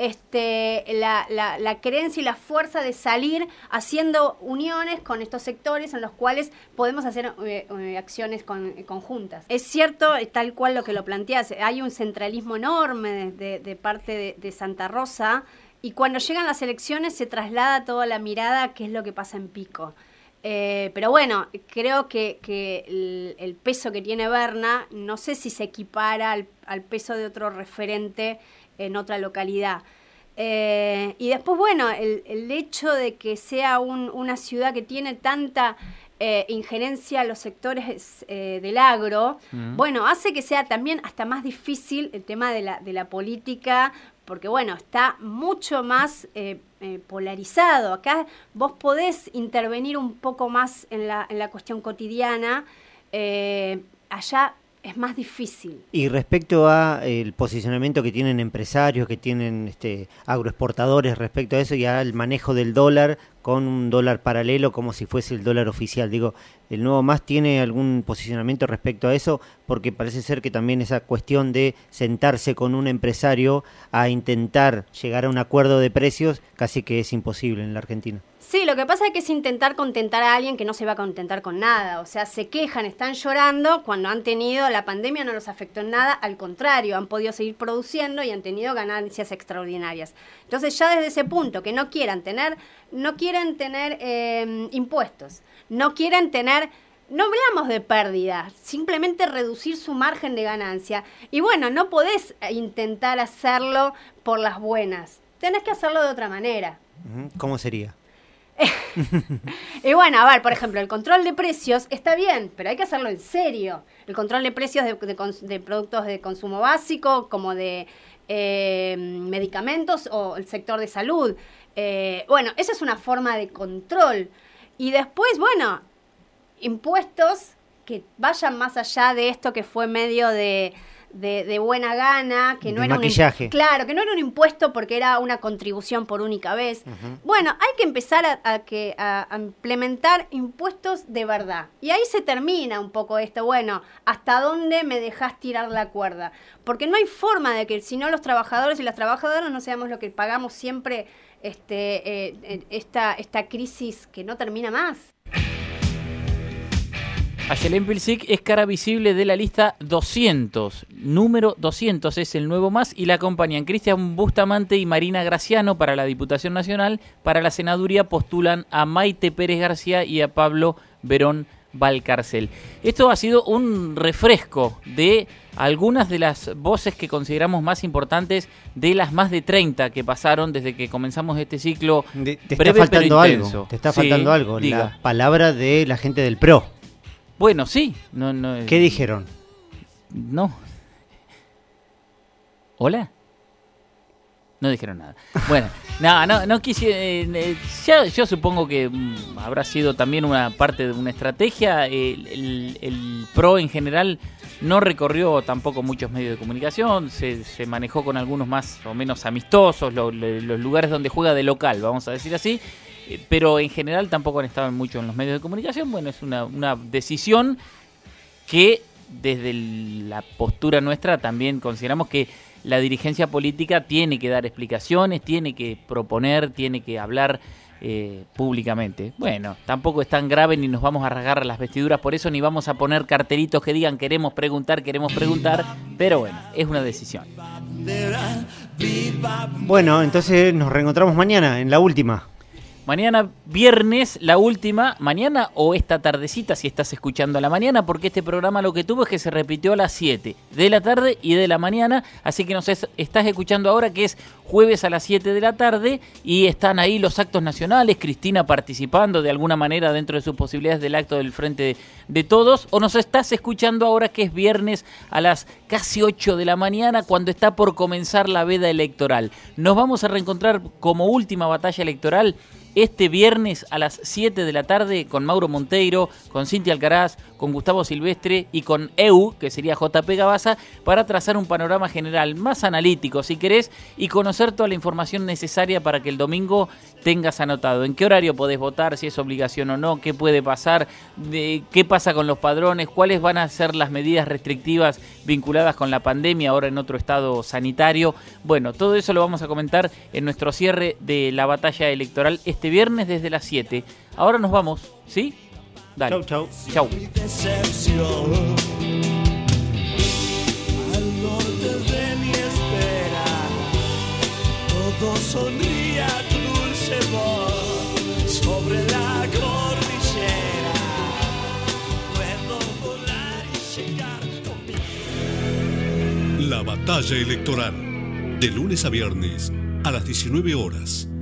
la creencia y la fuerza de salir haciendo uniones con estos sectores en los cuales podemos hacer acciones conjuntas. Es cierto, tal cual lo que lo planteas, hay un centralismo enorme de parte de Santa Rosa. Y cuando llegan las elecciones se traslada toda la mirada a qué es lo que pasa en Pico. Pero bueno, creo que el peso que tiene Berna, no sé si se equipara al peso de otro referente en otra localidad. Y después, bueno, el hecho de que sea una ciudad que tiene tanta injerencia a los sectores del agro, bueno, hace que sea también hasta más difícil el tema de la política porque bueno, está mucho más polarizado. Acá vos podés intervenir un poco más en la cuestión cotidiana, allá es más difícil. Y respecto a el posicionamiento que tienen empresarios, que tienen agroexportadores respecto a eso y al manejo del dólar con un dólar paralelo como si fuese el dólar oficial. Digo, ¿el Nuevo MÁS tiene algún posicionamiento respecto a eso? Porque parece ser que también esa cuestión de sentarse con un empresario a intentar llegar a un acuerdo de precios casi que es imposible en la Argentina. Sí, lo que pasa es que es intentar contentar a alguien que no se va a contentar con nada. O sea, se quejan, están llorando cuando han tenido, la pandemia no los afectó en nada, al contrario, han podido seguir produciendo y han tenido ganancias extraordinarias. Entonces ya desde ese punto, que no quieren tener impuestos, no hablamos de pérdida, simplemente reducir su margen de ganancia. Y bueno, no podés intentar hacerlo por las buenas, tenés que hacerlo de otra manera. ¿Cómo sería? Y bueno, a ver, por ejemplo, el control de precios está bien, pero hay que hacerlo en serio. El control de precios de productos de consumo básico, como de medicamentos o el sector de salud. Bueno, esa es una forma de control. Y después, bueno, impuestos que vayan más allá de esto que fue medio de buena gana, que no era maquillaje. Claro, que no era un impuesto porque era una contribución por única vez. Bueno, hay que empezar a implementar impuestos de verdad. Y ahí se termina un poco esto, bueno, ¿hasta dónde me dejás tirar la cuerda? Porque no hay forma de que si no los trabajadores y las trabajadoras no seamos lo que pagamos siempre esta crisis que no termina más. Ayelen Pilsic es cara visible de la lista 200. Número 200 es el Nuevo MÁS y la acompañan Cristian Bustamante y Marina Graciano para la Diputación Nacional. Para la senaduría postulan a Maite Pérez García y a Pablo Verón Valcarcel. Esto ha sido un refresco de algunas de las voces que consideramos más importantes de las más de 30 que pasaron desde que comenzamos este ciclo. Te está faltando algo. Te está faltando algo. Diga. La palabra de la gente del PRO. Bueno, sí. No, ¿Qué dijeron? No. ¿Hola? No dijeron nada. Bueno, no quise... yo supongo que habrá sido también una parte de una estrategia. El PRO en general no recorrió tampoco muchos medios de comunicación. Se manejó con algunos más o menos amistosos, los lugares donde juega de local, vamos a decir así. Pero en general tampoco han estado mucho en los medios de comunicación. Bueno, es una decisión que desde la postura nuestra también consideramos que la dirigencia política tiene que dar explicaciones, tiene que proponer, tiene que hablar públicamente. Bueno, tampoco es tan grave ni nos vamos a rasgar las vestiduras por eso, ni vamos a poner cartelitos que digan queremos preguntar, pero bueno, es una decisión. Bueno, entonces nos reencontramos mañana en la última. Mañana viernes, la última, mañana o esta tardecita si estás escuchando a la mañana, porque este programa lo que tuvo es que se repitió a las 7 de la tarde y de la mañana, así que nos estás escuchando ahora que es jueves a las 7 de la tarde y están ahí los actos nacionales, Cristina participando de alguna manera dentro de sus posibilidades del acto del Frente de Todos, o nos estás escuchando ahora que es viernes a las casi 8 de la mañana cuando está por comenzar la veda electoral. Nos vamos a reencontrar como última batalla electoral este viernes a las 7 de la tarde con Mauro Monteiro, con Cintia Alcaraz, con Gustavo Silvestre y con EU, que sería JP Gabaza, para trazar un panorama general más analítico, si querés, y conocer toda la información necesaria para que el domingo tengas anotado en qué horario podés votar, si es obligación o no, qué puede pasar, qué pasa con los padrones, cuáles van a ser las medidas restrictivas vinculadas con la pandemia, ahora en otro estado sanitario. Bueno, todo eso lo vamos a comentar en nuestro cierre de la batalla electoral este viernes desde las 7. Ahora nos vamos, ¿sí? Dale. Chau. Al norte de mi espera, todo sonría tu dulce voz sobre la cordillera. Puedo volar y llegar conmigo. La batalla electoral, de lunes a viernes a las 19 horas.